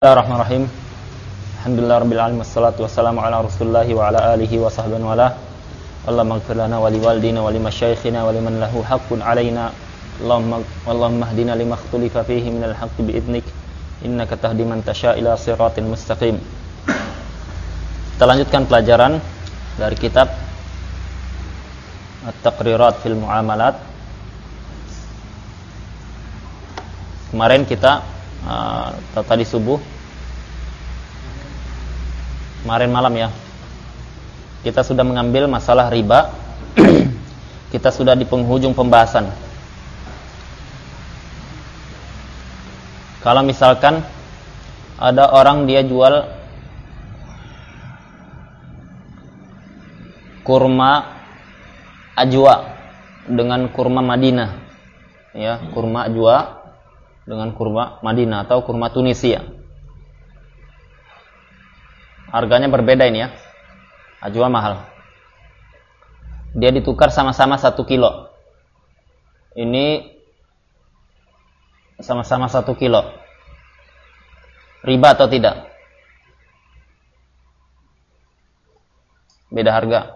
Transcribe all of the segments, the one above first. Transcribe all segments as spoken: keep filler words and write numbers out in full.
Bismillahirrahmanirrahim. Alhamdulillahirabbil alamin wassalatu wassalamu ala Rasulillah wa ala alihi wa sahbihi wa ala. Allahumma ighfir lana wa liwalidina wa limasyayikhina wa liman lahu haqqun alaina. Allahumma Allahumma hdina lima ikhtalafa fihi minal haqqi bi'idnik innaka tahdi man tasha' ila siratin mustaqim. Kita lanjutkan pelajaran dari kitab At-Taqrirat fil Muamalat. Kemarin kita uh, tadi subuh kemarin malam ya, kita sudah mengambil masalah riba. Kita sudah di penghujung pembahasan. Kalau misalkan ada orang dia jual kurma ajwa dengan kurma Madinah, ya, kurma ajwa dengan kurma Madinah atau kurma Tunisia. Harganya berbeda ini ya. Ajwa mahal. Dia ditukar sama-sama satu kilo. Ini sama-sama satu kilo. Riba atau tidak? Beda harga.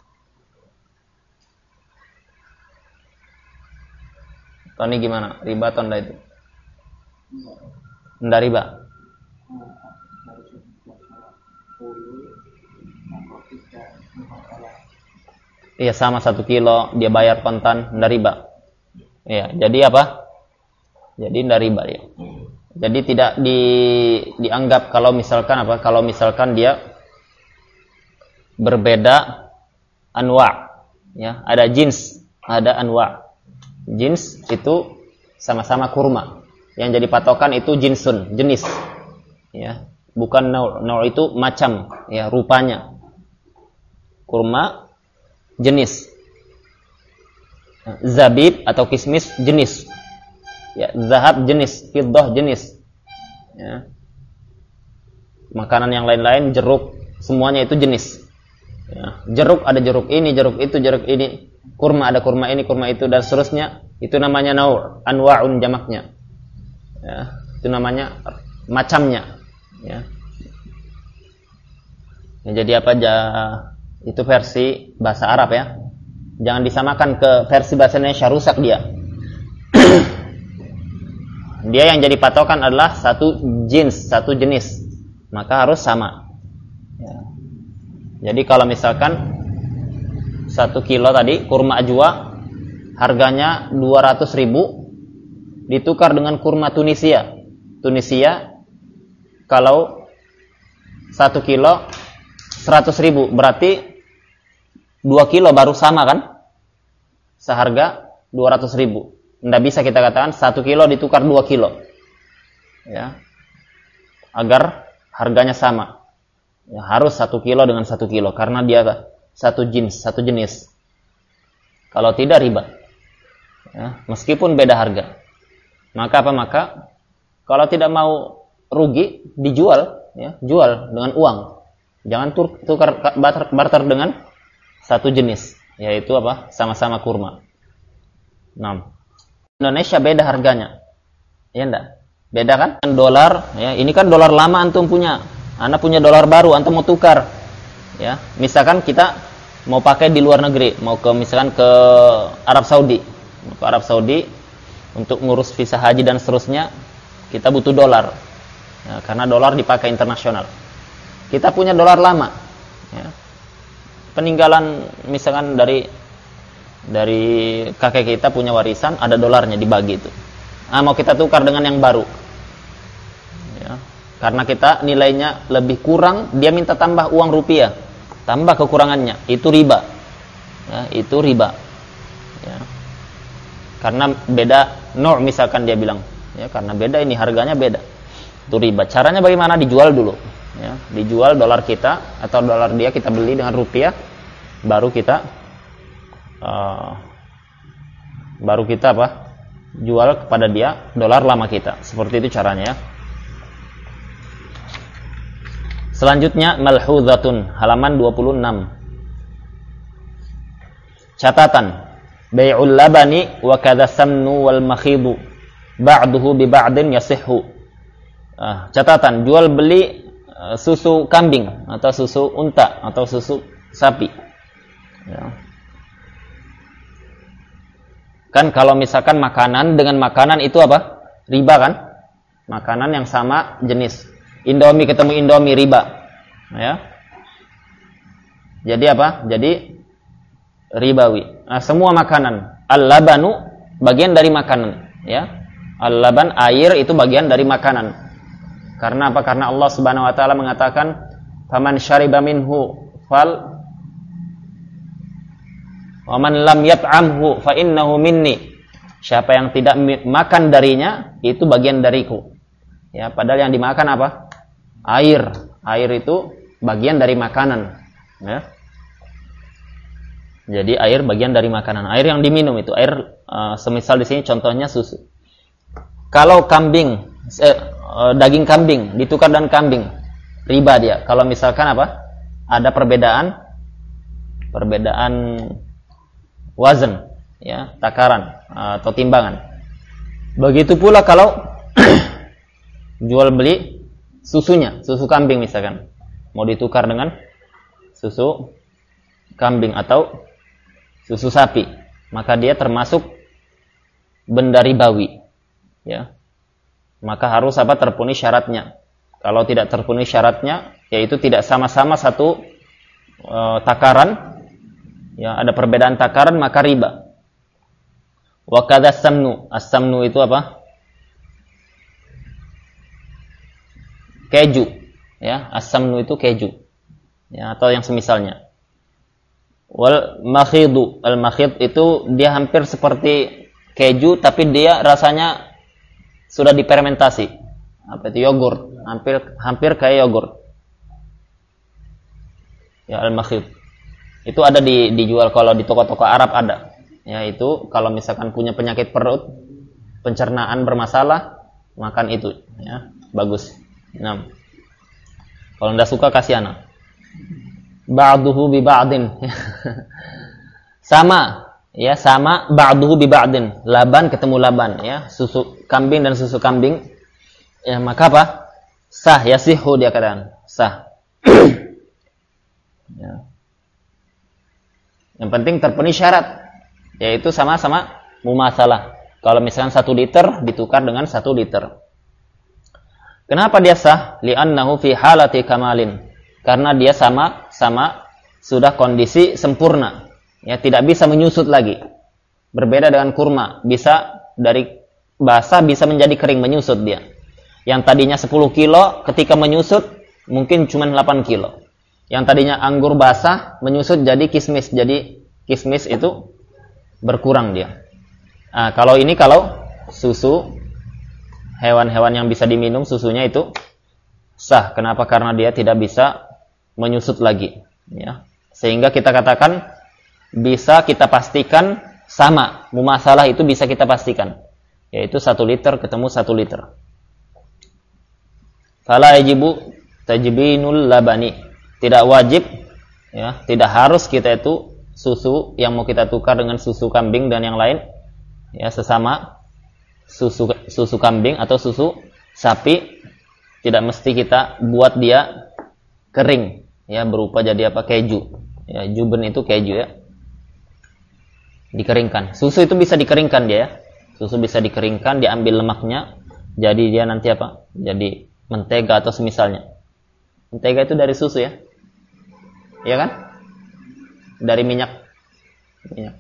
Tony gimana? Riba atau enggak itu? Enggak riba. Iya, sama satu kilo, dia bayar kontan, enggak riba. Iya, jadi apa? Jadi enggak riba ya. Jadi tidak di, dianggap kalau misalkan apa? Kalau misalkan dia berbeda anwa, ya, ada jins, ada anwa. Jins itu sama-sama kurma. Yang jadi patokan itu jinsun, jenis. Ya, bukan naur. Naur itu macam, ya, rupanya. Kurma jenis. Zabib atau kismis jenis. Ya, zahab jenis, fiddah jenis. Ya. Makanan yang lain-lain, jeruk, semuanya itu jenis. Ya. Jeruk ada jeruk ini, jeruk itu, jeruk ini. Kurma ada kurma ini, kurma itu, dan seterusnya. Itu namanya naur, anwa'un jamaknya. Ya, itu namanya macamnya. Ya. Ya, jadi apa aja? Itu versi bahasa Arab ya. Jangan disamakan ke versi bahasa Indonesia, rusak dia. Dia yang jadi patokan adalah satu jenis, satu jenis. Maka harus sama. Ya. Jadi kalau misalkan satu kilo tadi kurma ajwa harganya dua ratus ribu ditukar dengan kurma Tunisia. Tunisia kalau satu kilo seratus ribu, berarti dua kilo baru sama kan? Seharga dua ratus ribu. Tidak bisa kita katakan satu kilo ditukar dua kilo. Ya. Agar harganya sama. Ya, harus satu kilo dengan satu kilo. Karena dia satu jenis, satu jenis. Kalau tidak riba. Ya, meskipun beda harga. Maka apa? Maka kalau tidak mau rugi, dijual. Ya, jual dengan uang. Jangan tukar barter, barter dengan satu jenis, yaitu apa? Sama-sama kurma. enam. Indonesia beda harganya. Ya enggak? Beda kan? Dolar, ya, ini kan dolar lama antum punya. Anda punya dolar baru, antum mau tukar. Ya, misalkan kita mau pakai di luar negeri, mau ke misalkan ke Arab Saudi. Ke Arab Saudi untuk ngurus visa haji dan seterusnya, kita butuh dolar. Ya, karena dolar dipakai internasional. Kita punya dolar lama, ya. Peninggalan misalkan dari dari kakek kita punya warisan, ada dolarnya dibagi itu. Ah, mau kita tukar dengan yang baru, ya. Karena kita nilainya lebih kurang, dia minta tambah uang rupiah, tambah kekurangannya, itu riba, ya, itu riba, ya. Karena beda nur misalkan dia bilang, ya, karena beda ini harganya beda, itu riba. Caranya bagaimana? Dijual dulu. Ya, dijual dolar kita atau dolar dia, kita beli dengan rupiah, baru kita uh, baru kita apa? Jual kepada dia dolar lama kita. Seperti itu caranya ya. Selanjutnya malhuzatun, halaman dua puluh enam. Catatan. Bai'ul labani wa kadza samnu wal makhidu ba'duhu bi ba'din yasihhu. uh, catatan jual beli uh, susu kambing atau susu unta atau susu sapi. Ya. Kan kalau misalkan makanan dengan makanan itu apa? Riba kan? Makanan yang sama jenis. Indomie ketemu Indomie riba. Ya. Jadi apa? Jadi ribawi. Nah, semua makanan. Al-labanu bagian dari makanan, ya. Al-laban air itu bagian dari makanan. Karena apa? Karena Allah Subhanahu wa taala mengatakan, "Faman syariba minhu fal wa man lam yat'amhu fa innahu minni." Siapa yang tidak makan darinya itu bagian dariku. Ya, padahal yang dimakan apa? Air. Air itu bagian dari makanan, ya. Jadi air bagian dari makanan. Air yang diminum itu air uh, semisal di sini contohnya susu. Kalau kambing eh, uh, daging kambing ditukar dan kambing riba dia. Kalau misalkan apa? Ada perbedaan perbedaan wazan, ya, takaran atau timbangan. Begitu pula kalau jual beli susunya, susu kambing misalkan, mau ditukar dengan susu kambing atau susu sapi, maka dia termasuk benda ribawi, ya. Maka harus apa? Terpenuhi syaratnya. Kalau tidak terpenuhi syaratnya, yaitu tidak sama-sama satu e, takaran, ya, ada perbedaan takaran, maka riba. Wa kadza samnu. As-samnu itu apa? Keju, ya. As-samnu itu keju, ya, atau yang semisalnya. Wal makhidu. Al-makhid itu dia hampir seperti keju tapi dia rasanya sudah difermentasi. Apa itu? Yogurt. Hampir hampir kayak yogurt. Ya, al-makhid. Itu ada di dijual kalau di toko-toko Arab ada. Ya, itu kalau misalkan punya penyakit perut, pencernaan bermasalah, makan itu, ya. Bagus. Nah. Kalau enggak suka kasih anak. Ba'duhu bi ba'din. Sama, ya, sama ba'duhu bi ba'din. Laban ketemu laban, ya. Susu kambing dan susu kambing. Ya, maka apa? Sah, yasihu dia katakan. Sah. Ya. Yang penting terpenuhi syarat, yaitu sama-sama mumasalah. Kalau misalkan satu liter ditukar dengan satu liter. Kenapa dia sah? Li'annahu fi halati kamalin. Karena dia sama-sama sudah kondisi sempurna. Ya, tidak bisa menyusut lagi. Berbeda dengan kurma, bisa dari basah bisa menjadi kering, menyusut dia. Yang tadinya sepuluh kilo ketika menyusut mungkin cuma delapan kilo. Yang tadinya anggur basah menyusut jadi kismis, jadi kismis itu berkurang dia. Nah, kalau ini kalau susu hewan-hewan yang bisa diminum susunya itu sah. Kenapa? Karena dia tidak bisa menyusut lagi, ya. Sehingga kita katakan bisa kita pastikan sama, mumasalah itu bisa kita pastikan, yaitu satu liter ketemu satu liter. Fala yajibu tajbinul labani. Tidak wajib, ya, tidak harus kita itu susu yang mau kita tukar dengan susu kambing dan yang lain, ya, sesama susu susu kambing atau susu sapi, tidak mesti kita buat dia kering, ya, berupa jadi apa? Keju, ya, juben itu keju, ya, dikeringkan. Susu itu bisa dikeringkan dia, ya. Susu bisa dikeringkan, diambil lemaknya, jadi dia nanti apa? Jadi mentega atau semisalnya. Mentega itu dari susu, ya. Iya kan? Dari minyak. Minyak.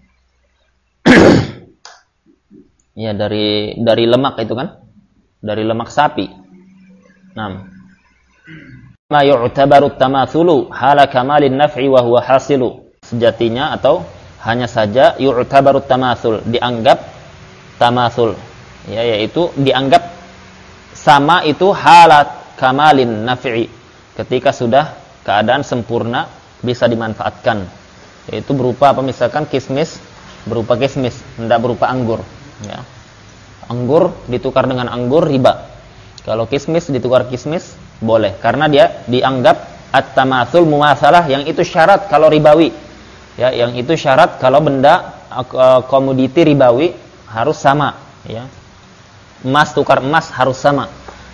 Ya, dari dari lemak itu kan? Dari lemak sapi. Nah, ma yu'tabaru tamatsulu hala kamalin naf'i wa huwa hasilu. Sejatinya atau hanya saja yu'tabaru tamatsul, dianggap tamatsul, ya, yaitu dianggap sama itu halat kamalin naf'i, ketika sudah keadaan sempurna bisa dimanfaatkan, yaitu berupa apa? Misalkan kismis, berupa kismis, tidak berupa anggur, ya. Anggur ditukar dengan anggur riba. Kalau kismis ditukar kismis boleh, karena dia dianggap at-tamatsul mumasalah, yang itu syarat kalau ribawi, ya, yang itu syarat kalau benda komoditi ribawi harus sama, ya. Emas tukar emas harus sama.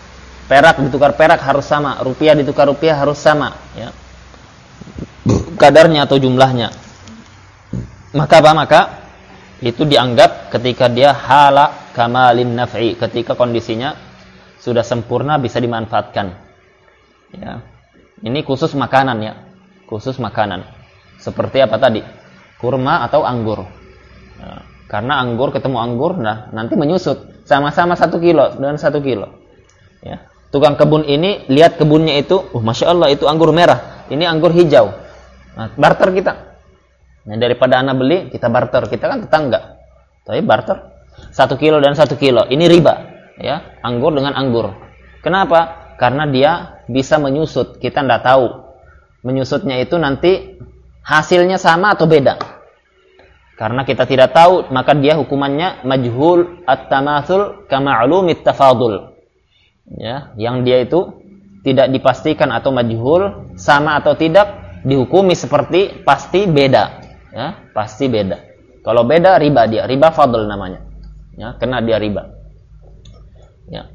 perak ditukar perak harus sama, rupiah ditukar rupiah harus sama, ya. Kadarnya atau jumlahnya. Maka apa? Maka itu dianggap ketika dia hala kamalin naf'i, ketika kondisinya sudah sempurna bisa dimanfaatkan. Ya. Ini khusus makanan ya. Khusus makanan. Seperti apa tadi? Kurma atau anggur. Ya. Karena anggur ketemu anggur, nah nanti menyusut. Sama-sama satu kilo dengan satu kilo. Ya. Tukang kebun ini lihat kebunnya itu, oh masya Allah itu anggur merah, ini anggur hijau. Nah, barter kita. Nah, daripada anak beli, kita barter. Kita kan tetangga. Tapi barter satu kilo dan satu kilo. Ini riba, ya. Anggur dengan anggur. Kenapa? Karena dia bisa menyusut. Kita tidak tahu menyusutnya itu nanti hasilnya sama atau beda. Karena kita tidak tahu, maka dia hukumannya majhul at-tamatsul kama'lumit tafadul. Ya, yang dia itu tidak dipastikan atau majhul, sama atau tidak, dihukumi seperti pasti beda. Ya, pasti beda. Kalau beda riba dia, riba fadl namanya. Ya, kena dia riba. Ya.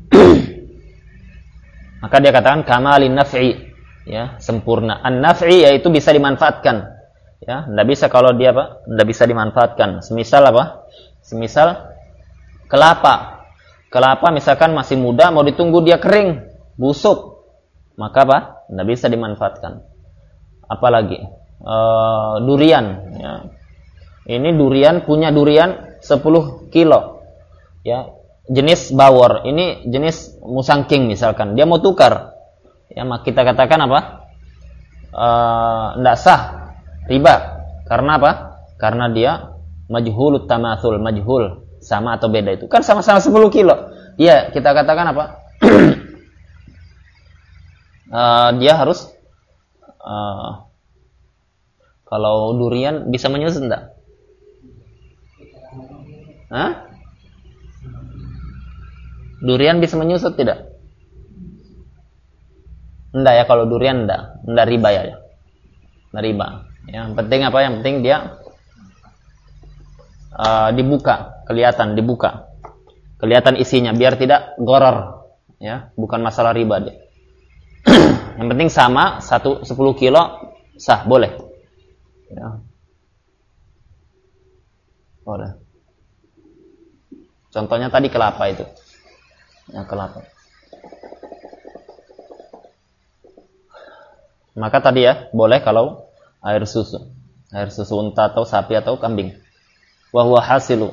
Maka dia katakan kamalin naf'i, ya, sempurna. An-naf'i yaitu bisa dimanfaatkan. Ya, enggak bisa kalau dia apa? Enggak bisa dimanfaatkan. Semisal apa? Semisal kelapa. Kelapa misalkan masih muda, mau ditunggu dia kering, busuk. Maka apa? Enggak bisa dimanfaatkan. Apalagi e, durian, ya. Ini durian punya durian sepuluh kilo. Ya, jenis bawor. Ini jenis musangking misalkan. Dia mau tukar. Ya, maka kita katakan apa? E, enggak sah. Riba. Karena apa? Karena dia majhulut tamatsul, majhul, sama atau beda itu. Kan sama-sama sepuluh kilo. Iya, kita katakan apa? uh, dia harus uh, kalau durian bisa menyusut enggak? Hah? Durian bisa menyusut tidak? Enggak ya, kalau durian enggak. Enggak riba ya. Enggak riba. Yang penting apa? Yang penting dia uh, dibuka, kelihatan dibuka, kelihatan isinya, biar tidak goror, ya, bukan masalah riba dia. Yang penting sama, satu sepuluh kilo sah, boleh. Ya. Boleh. Contohnya tadi kelapa itu, ya kelapa. Maka tadi ya boleh kalau air susu, air susu unta atau sapi atau kambing. Wa huwa hasilu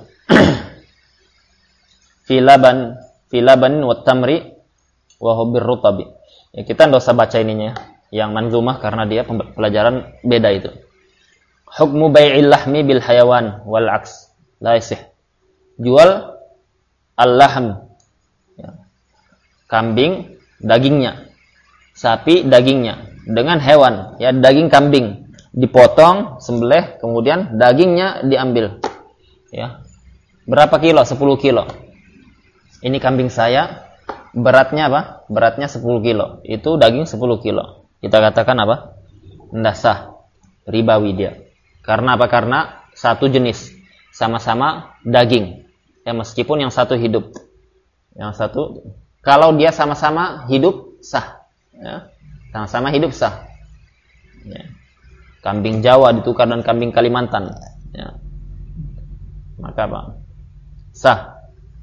fi laban fi laban wa tamri wa huwa birrutabi. Ya, kita enggak usah baca ininya yang manzumah karena dia pelajaran beda itu. Hukmu bai'il lahmi bil hayawan wal aks la yasih. Jual al-lahm, ya. Kambing dagingnya, sapi dagingnya, dengan hewan, ya, daging kambing dipotong, sembelih, kemudian dagingnya diambil. Ya. Berapa kilo? sepuluh kilo. Ini kambing saya, beratnya apa? Beratnya sepuluh kilo. Itu daging sepuluh kilo. Kita katakan apa? Nggak sah. Ribawi dia. Karena apa? Karena satu jenis. Sama-sama daging. Ya, meskipun yang satu hidup. Yang satu, kalau dia sama-sama hidup, sah. Ya. Sama-sama hidup, sah. Ya. Kambing Jawa ditukar dengan kambing Kalimantan, ya. Maka apa? Sah.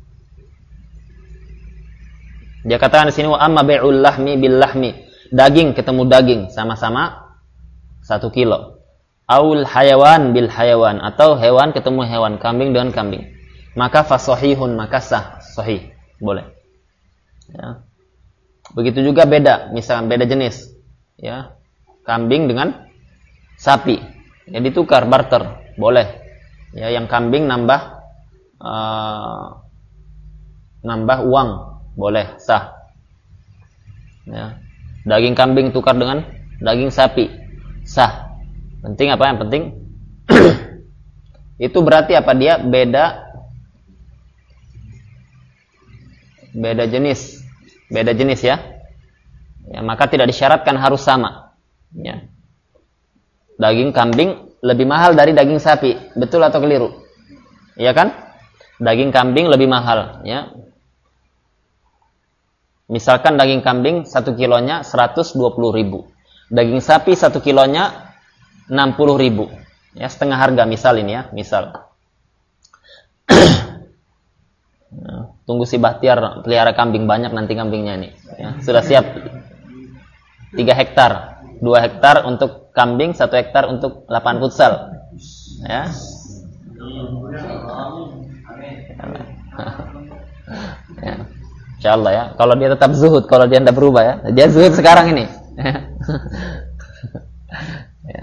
Dia katakan di sini wa amma bai'ul lahmi bil lahmi, daging ketemu daging sama-sama satu kilo. Aul hayawan bil hayawan, atau hewan ketemu hewan, kambing dengan kambing. Maka fasahihun, maka sah, sahih, boleh. Ya. Begitu juga beda, misalkan beda jenis, ya. Kambing dengan sapi, ya, ditukar, barter, boleh. Ya, yang kambing nambah uh, nambah uang, boleh, sah. Ya. Daging kambing tukar dengan daging sapi, sah. Penting apa? Yang penting itu berarti apa? Dia beda beda jenis, beda jenis ya. Ya, maka tidak disyaratkan harus sama. Ya. Daging kambing lebih mahal dari daging sapi, betul atau keliru? Iya kan? Daging kambing lebih mahal, ya. Misalkan daging kambing satu kilonya seratus dua puluh ribu. Daging sapi satu kilonya enam puluh ribu. Ya, setengah harga misal ini ya, misal. Tunggu si Bahtiar pelihara kambing banyak nanti kambingnya ini. Ya, sudah siap tiga hektar. dua hektar untuk kambing, satu hektar untuk lapangan futsal. Ya. Ya. Insyaallah ya. Kalau dia tetap zuhud, kalau dia tidak berubah ya. Dia zuhud sekarang ini. Ya.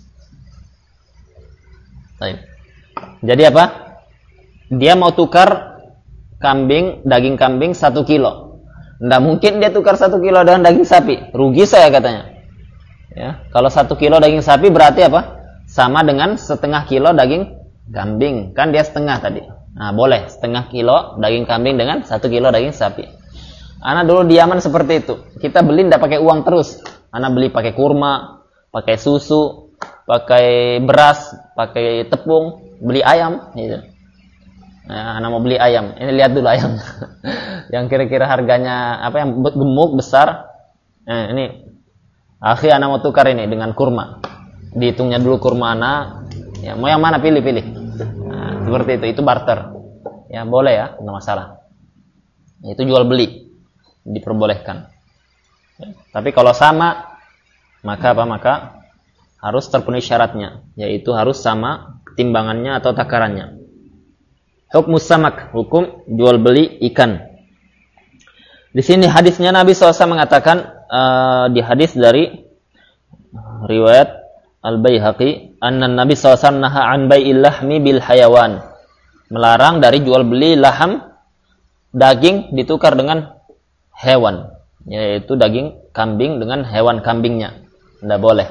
Baik. Jadi apa? Dia mau tukar kambing, daging kambing satu kilo. Tidak mungkin dia tukar satu kilo dengan daging sapi. Rugi saya katanya. Ya, kalau satu kilo daging sapi berarti apa? Sama dengan setengah kilo daging kambing. Kan dia setengah tadi. Nah, boleh setengah kilo daging kambing dengan satu kilo daging sapi. Ana dulu di Yaman seperti itu. Kita beli tidak pakai uang terus. Ana beli pakai kurma, pakai susu, pakai beras, pakai tepung, beli ayam. Gitu. Nah, Ana mau beli ayam. Ini lihat dulu ayam. Yang kira-kira harganya apa yang gemuk besar. Nah, ini akhi Ana mau tukar ini dengan kurma. Dihitungnya dulu kurma Ana. Ya, mau yang mana pilih-pilih. Nah, seperti itu, itu barter. Ya, boleh ya, enggak masalah. Itu jual beli. Diperbolehkan. Ya, tapi kalau sama maka apa? Maka harus terpenuhi syaratnya, yaitu harus sama timbangannya atau takarannya. Hukum samak, hukum jual beli ikan. Di sini hadisnya Nabi shallallahu alaihi wasallam mengatakan uh, di hadis dari riwayat Al-Baihaqi, anna Nabi shallallahu alaihi wasallam naha an bai'il lahmi bil hayawan, melarang dari jual beli laham, daging ditukar dengan hewan, yaitu daging kambing dengan hewan kambingnya, tidak boleh.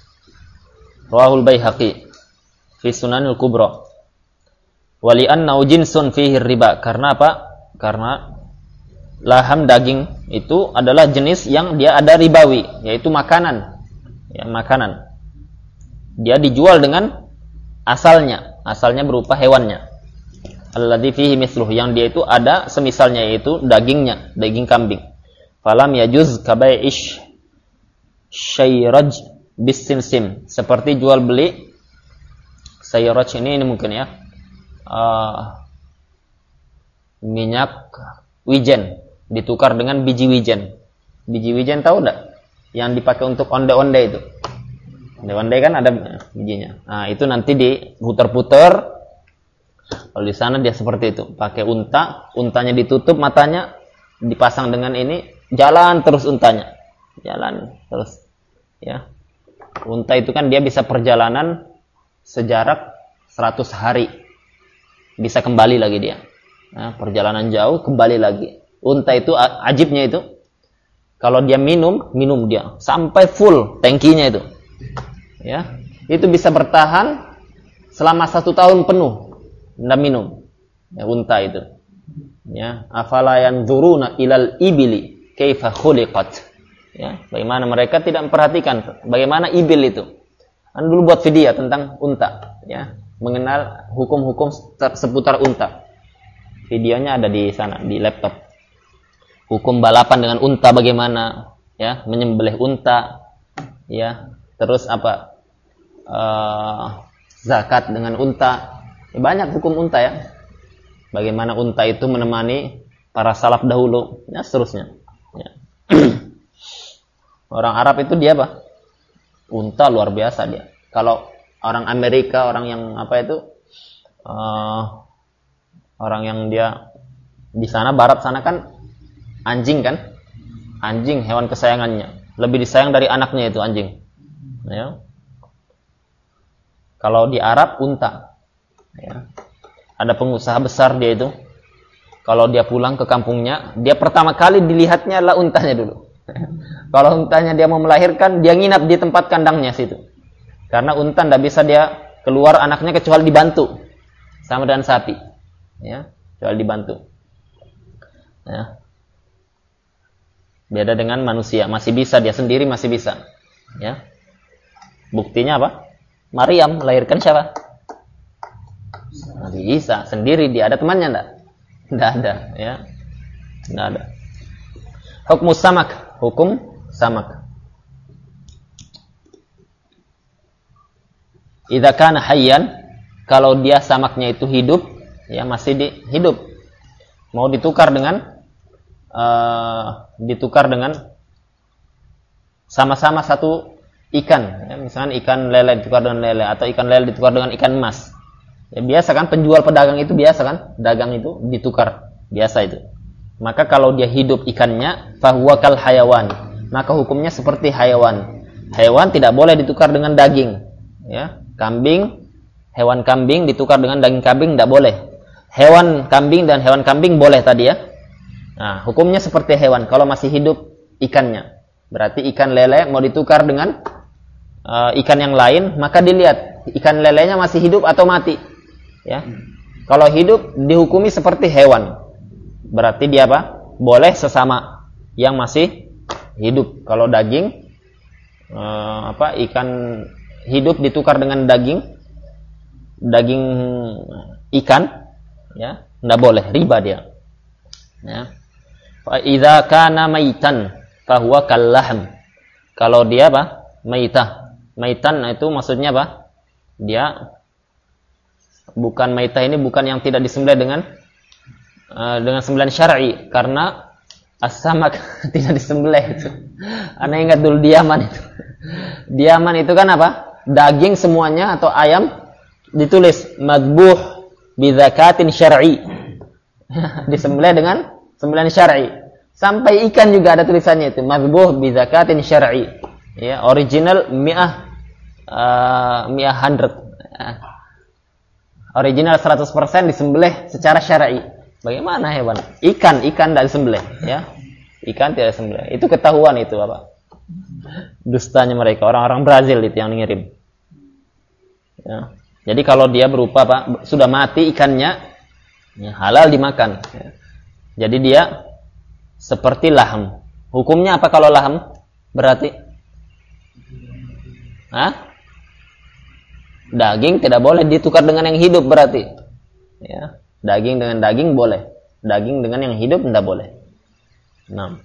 Rawahul Baihaqi fi Sunanil Kubra. Wali annau jinsun fihi riba, karena apa? Karena laham daging itu adalah jenis yang dia ada ribawi, yaitu makanan. Ya, makanan. Dia dijual dengan asalnya, asalnya berupa hewannya. Alladzi fihi misluh, yang dia itu ada semisalnya, yaitu dagingnya, daging kambing. Falam yajuz kabai'ish syairaj bisimsim, seperti jual beli sayraj ini ini mungkin ya. Uh, minyak wijen ditukar dengan biji wijen. Biji wijen tahu enggak? Yang dipakai untuk onde-onde itu. Onde-onde kan ada bijinya. Nah, itu nanti diputar-putar. Kalau di sana dia seperti itu, pakai unta, untanya ditutup matanya, dipasang dengan ini, jalan terus untanya. Jalan terus. Ya. Unta itu kan dia bisa perjalanan sejarak seratus hari. Bisa kembali lagi dia. Nah, perjalanan jauh kembali lagi. Unta itu ajibnya itu, kalau dia minum, minum dia sampai full tangkinya itu. Ya, itu bisa bertahan selama satu tahun penuh tidak minum. Ya, unta itu. Ya, afala yanzuruna ilal ibili kaifa khuliqat. Ya, bagaimana mereka tidak memperhatikan bagaimana ibil itu. Anda dulu buat video tentang unta, ya. Mengenal hukum-hukum seputar unta. Videonya ada di sana di laptop. Hukum balapan dengan unta bagaimana, ya, menyembelih unta, ya, terus apa, uh, zakat dengan unta, ya, banyak hukum unta ya. Bagaimana unta itu menemani para salaf dahulu, ya, seterusnya. Ya. Orang Arab itu dia apa? Unta luar biasa dia. Kalau orang Amerika, orang yang apa itu, uh, orang yang dia di sana barat sana kan anjing kan, anjing hewan kesayangannya, lebih disayang dari anaknya itu anjing. Ya. Kalau di Arab unta, ya. Ada pengusaha besar dia itu, kalau dia pulang ke kampungnya, dia pertama kali dilihatnya adalah untanya dulu. Kalau untanya dia mau melahirkan, dia nginap di tempat kandangnya situ. Karena unta tidak bisa dia keluar anaknya kecuali dibantu, sama dengan sapi, ya, kecuali dibantu. Ya. Beda dengan manusia, masih bisa dia sendiri masih bisa. Ya. Buktinya apa? Maryam melahirkan siapa? Nabi Isa sendiri, dia ada temannya enggak? Enggak ada, ya. Enggak ada. Hukmus samak, hukum samak. Idza kana hayyan, kalau dia samaknya itu hidup, ya masih di, hidup. Mau ditukar dengan uh, ditukar dengan sama-sama satu ikan, ya, misalnya ikan lele ditukar dengan lele atau ikan lele ditukar dengan ikan emas. Ya, biasa kan penjual pedagang itu biasa kan, dagang itu ditukar, biasa itu. Maka kalau dia hidup ikannya, fahuwa kal hayawan, maka hukumnya seperti hayawan. Hewan tidak boleh ditukar dengan daging, ya. Kambing, hewan kambing ditukar dengan daging kambing tidak boleh. Hewan kambing dan hewan kambing boleh tadi ya. Nah, hukumnya seperti hewan kalau masih hidup ikannya. Berarti ikan lele mau ditukar dengan uh, ikan yang lain, maka dilihat ikan lelenya masih hidup atau mati. Ya. Kalau hidup dihukumi seperti hewan. Berarti dia apa? Boleh sesama yang masih hidup. Kalau daging uh, apa ikan hidup ditukar dengan daging daging ikan, ya, enggak boleh, riba dia. Ya. Fa idza kana maitan fa huwa kallahm. Kalau dia apa? Maitah. Maitan itu maksudnya apa? Dia bukan maitah ini bukan yang tidak disembelih dengan uh, dengan sembelihan syar'i, karena as-samak tidak disembelih itu. Ana ingat dulu diaman itu. Diaman itu kan apa? Daging semuanya atau ayam ditulis madbuh bi zakatin syar'i. Disembelih dengan sembelihan syar'i. Sampai ikan juga ada tulisannya itu madbuh bi zakatin syar'i. Ya, original mi'ah uh, mi'ah hundred. Original seratus persen disembelih secara syar'i. Bagaimana hewan? Ikan, ikan tidak disembelih, ya. Ikan tidak disembelih. Itu ketahuan itu, Bapak. Dustanya mereka, orang-orang Brazil itu yang ngirim. Ya. Jadi kalau dia berupa Pak, sudah mati ikannya, ya, halal dimakan. Ya. Jadi dia seperti lahm. Hukumnya apa kalau lahm? Berarti, Hah? Daging tidak boleh ditukar dengan yang hidup berarti. Ya. Daging dengan daging boleh. Daging dengan yang hidup tidak boleh. Nah.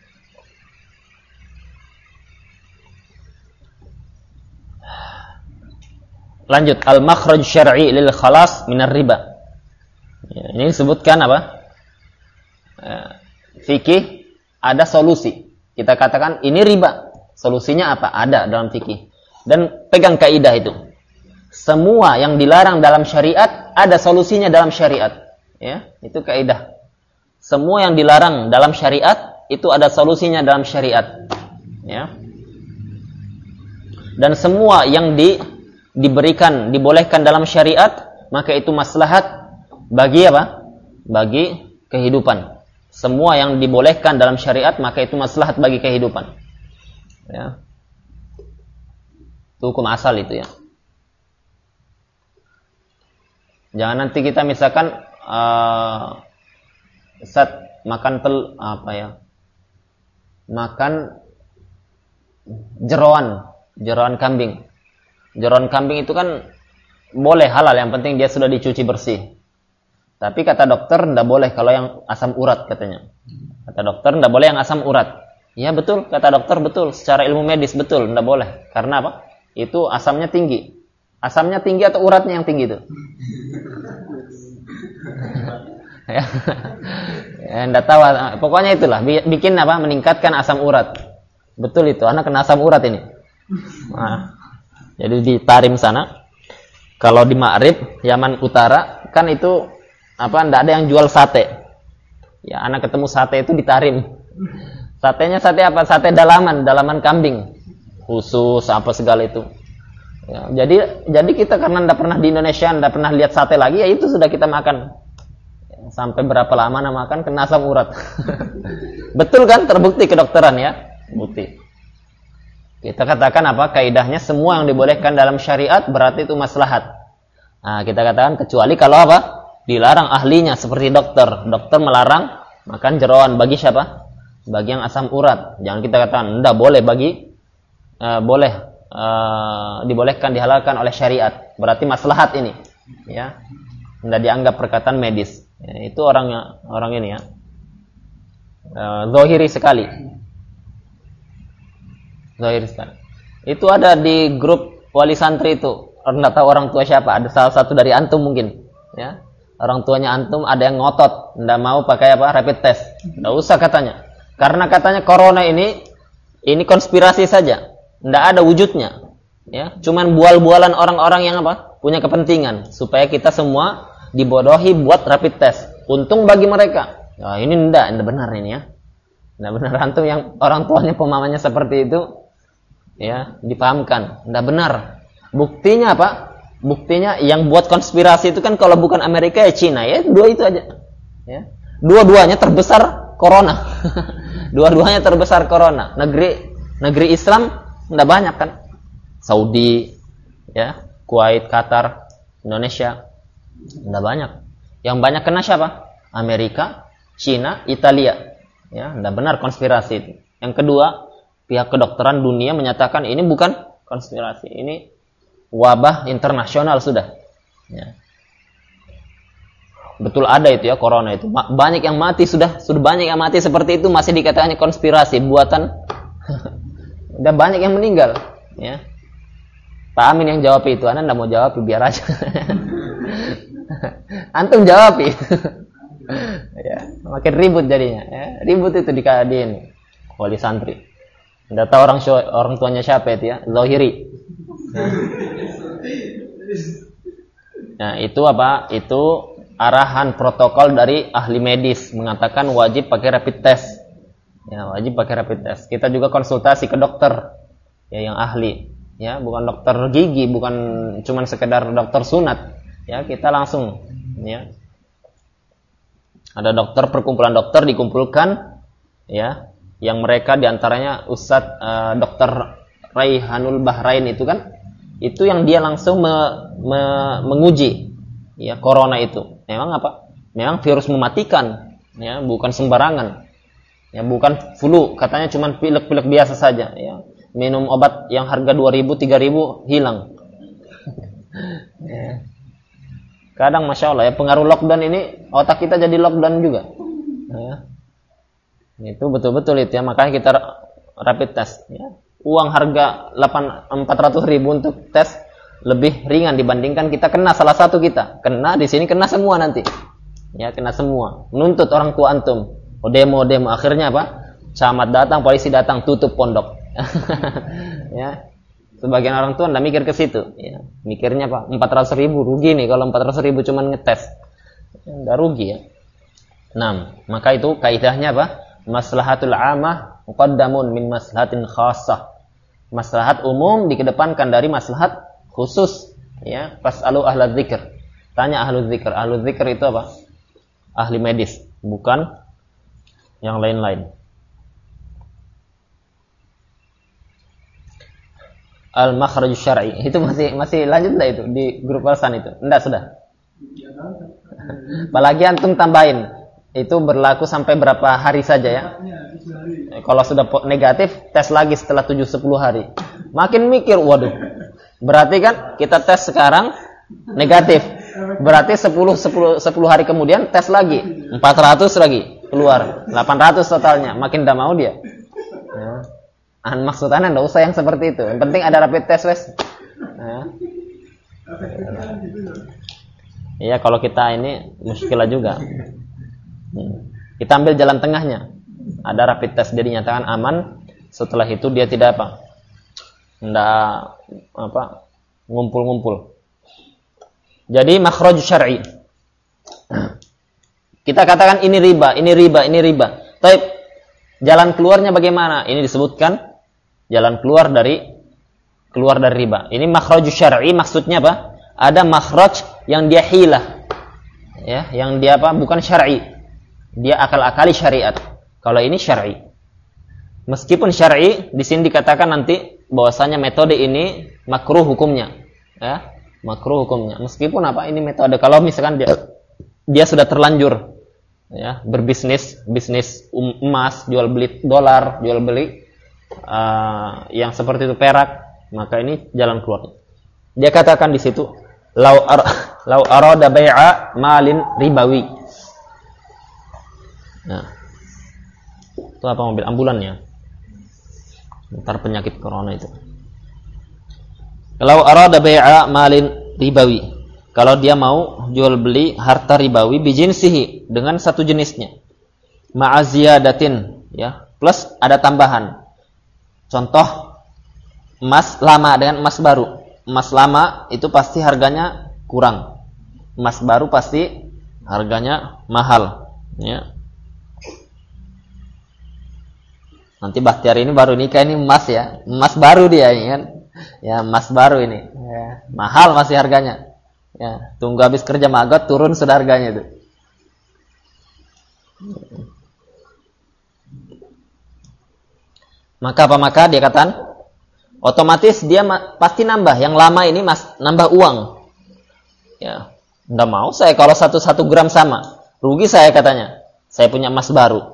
Lanjut, al-makhraj syar'i lil khalas minar riba. Ya, ini disebutkan apa? Eh, fikih ada solusi. Kita katakan ini riba. Solusinya apa? Ada dalam fikih. Dan pegang kaidah itu. Semua yang dilarang dalam syariat ada solusinya dalam syariat. Ya, itu kaidah. Semua yang dilarang dalam syariat itu ada solusinya dalam syariat. Ya. Dan semua yang di diberikan, dibolehkan dalam syariat, maka itu maslahat bagi apa? Bagi kehidupan. Semua yang dibolehkan dalam syariat, maka itu maslahat bagi kehidupan. Ya. Itu hukum asal itu ya. Jangan nanti kita misalkan uh, set makan tel apa ya? Makan jeroan, jeroan kambing. Jeroan kambing itu kan boleh halal, yang penting dia sudah dicuci bersih. Tapi kata dokter tidak boleh kalau yang asam urat katanya. Kata dokter tidak boleh yang asam urat. Ya betul, kata dokter betul, secara ilmu medis betul tidak boleh. Karena apa? Itu asamnya tinggi. Asamnya tinggi atau uratnya yang tinggi itu? Ya, tidak tahu. Pokoknya itulah, bikin apa? Meningkatkan asam urat. Betul itu, anak kena asam urat ini. Nah, jadi di Tarim sana, kalau di Ma'rib, Yaman Utara, kan itu apa? Tidak ada yang jual sate. Ya, anak ketemu sate itu di Tarim. Satenya sate apa? Sate dalaman, dalaman kambing, khusus apa segala itu. Ya, jadi jadi kita karena tidak pernah di Indonesia, tidak pernah lihat sate lagi, ya itu sudah kita makan. Sampai berapa lama nak makan kena asam urat. Betul kan? Terbukti kedokteran ya, bukti. Kita katakan apa? Kaidahnya semua yang dibolehkan dalam syariat berarti itu maslahat. Nah, kita katakan kecuali kalau apa? Dilarang ahlinya seperti dokter. Dokter melarang makan jeroan bagi siapa? Bagi yang asam urat. Jangan kita katakan tidak boleh bagi uh, boleh Uh, dibolehkan, dihalalkan oleh syariat. Berarti maslahat ini, ya, tidak dianggap perkataan medis. Ya, itu orangnya orang ini ya. uh, zahiri sekali. Zahiri sekali. Itu ada di grup wali santri itu. Enggak tahu orang tua siapa. Ada salah satu dari antum mungkin, ya. Orang tuanya antum ada yang ngotot, enggak mau pakai apa? Rapid test. Enggak usah katanya. Karena katanya corona ini ini konspirasi saja. Enggak ada wujudnya. Ya, cuman bual-bualan orang-orang yang apa? Punya kepentingan supaya kita semua dibodohi buat rapid test. Untung bagi mereka. Ya, ini enggak, enggak benar ini ya. Enggak benar antum yang orang tuanya pemahamannya seperti itu. Ya, dipahamkan. Enggak benar. Buktinya apa? Buktinya yang buat konspirasi itu kan kalau bukan Amerika ya Cina, ya dua itu aja. Ya. Dua-duanya terbesar corona. Dua-duanya terbesar corona. Negeri negeri Islam enggak banyak kan? Saudi, ya, Kuwait, Qatar, Indonesia enggak banyak. Yang banyak kena siapa? Amerika, Cina, Italia. Ya, enggak benar konspirasi itu. Yang kedua, pihak kedokteran dunia menyatakan ini bukan konspirasi, ini wabah internasional sudah. Ya. Betul ada itu ya corona itu. Banyak yang mati sudah, sudah banyak yang mati seperti itu masih dikatakan konspirasi buatan. Udah banyak yang meninggal. Ya. Pak Amin yang jawab itu, Anda enggak mau jawab biar aja. Antum jawab itu. Ya, makin ribut jadinya. Ya. Ribut itu di kadin wali santri. Enggak tahu orang orang tuanya siapa itu ya, zahiri. Ya. Nah, itu apa? Itu arahan protokol dari ahli medis mengatakan wajib pakai rapid test. Ya, wajib pakai rapid test. Kita juga konsultasi ke dokter ya yang ahli, ya, bukan dokter gigi, bukan cuman sekedar dokter sunat. Ya, kita langsung ya. Ada dokter, perkumpulan dokter dikumpulkan ya, yang mereka diantaranya Ustadz uh, dokter Raihanul Bahrain itu kan, itu yang dia langsung me, me, menguji ya corona itu. Memang apa? Memang virus mematikan, ya, bukan sembarangan. Ya, bukan flu, katanya cuma pilek-pilek biasa saja, ya. Minum obat yang harga dua ribu, tiga ribu hilang. Ya. Kadang Masya Allah ya, pengaruh lockdown ini otak kita jadi lockdown juga. Ya. Itu betul-betul itu ya, makanya kita rapid test ya. Uang harga empat ratus ribu untuk tes lebih ringan dibandingkan kita kena salah satu kita. Kena di sini kena semua nanti. Ya, kena semua. Menuntut orang tua antum. Oh, demo-demo akhirnya apa? Camat datang, polisi datang, tutup pondok. Ya. Sebagian orang tua enggak mikir ke situ, ya. Mikirnya apa? empat ratus ribu rugi nih kalau empat ratus ribu cuma ngetes. Enggak rugi ya. Nah, maka itu kaidahnya apa? Maslahatul 'amah muqaddamun min maslahatin khassah. Maslahat umum dikedepankan dari maslahat khusus, ya. Fasalu ahla dzikr. Tanya ahlu dzikr. Ahlu dzikr itu apa? Ahli medis, bukan yang lain-lain. Al-makhraj syar'i. Itu masih masih lanjut enggak itu di grup alasan itu? Enggak, sudah. Apalagi antum tambahin. Itu berlaku sampai berapa hari saja ya? Kalau sudah negatif, tes lagi setelah tujuh sepuluh hari. Makin mikir, waduh. Berarti kan kita tes sekarang negatif. Berarti sepuluh hari kemudian tes lagi. empat ratus lagi keluar. delapan ratus totalnya. Makin enggak mau dia. Ya. Ah, maksud Anda enggak usah yang seperti itu. Yang penting ada rapid test wes. Nah. Iya, kalau kita ini muskilah juga. Hmm. Kita ambil jalan tengahnya. Ada rapid test dia dinyatakan aman. Setelah itu dia tidak apa? Enggak apa? Ngumpul-ngumpul. Jadi makhraj syar'i. Kita katakan ini riba, ini riba, ini riba. Baik. Jalan keluarnya bagaimana? Ini disebutkan jalan keluar dari keluar dari riba. Ini makhraj syar'i, maksudnya apa? Ada makhraj yang dia hilah. Ya, yang dia apa? Bukan syar'i. Dia akal-akali syariat. Kalau ini syar'i. Meskipun syar'i, di sini dikatakan nanti bahwasanya metode ini makruh hukumnya. Ya, makruh hukumnya. Meskipun apa? Ini metode kalau misalkan dia dia sudah terlanjur ya, berbisnis, bisnis emas, jual beli dolar, jual beli Uh, yang seperti itu perak, maka ini jalan keluar. Dia katakan di situ, lau ar lau arada bai'a malin ribawi. Nah, Itu apa mobil ambulannya? Ntar penyakit corona itu. Kalau arada bai'a malin ribawi, kalau dia mau jual beli harta ribawi bijinsihi dengan satu jenisnya, ma'aziyadatin, ya, plus ada tambahan. Contoh emas lama dengan emas baru. Emas lama itu pasti harganya kurang. Emas baru pasti harganya mahal, ya. Nanti Bahtiar ini baru nikah, ini emas ya, emas baru dia ini kan, ya emas baru ini, ya. Mahal masih harganya, ya. Tunggu habis kerja magot turun sudah harganya itu. Maka apa maka dia katakan, otomatis dia ma- pasti nambah, yang lama ini mas nambah uang, ya. Nggak mau saya kalau satu satu gram sama, rugi saya katanya, saya punya emas baru.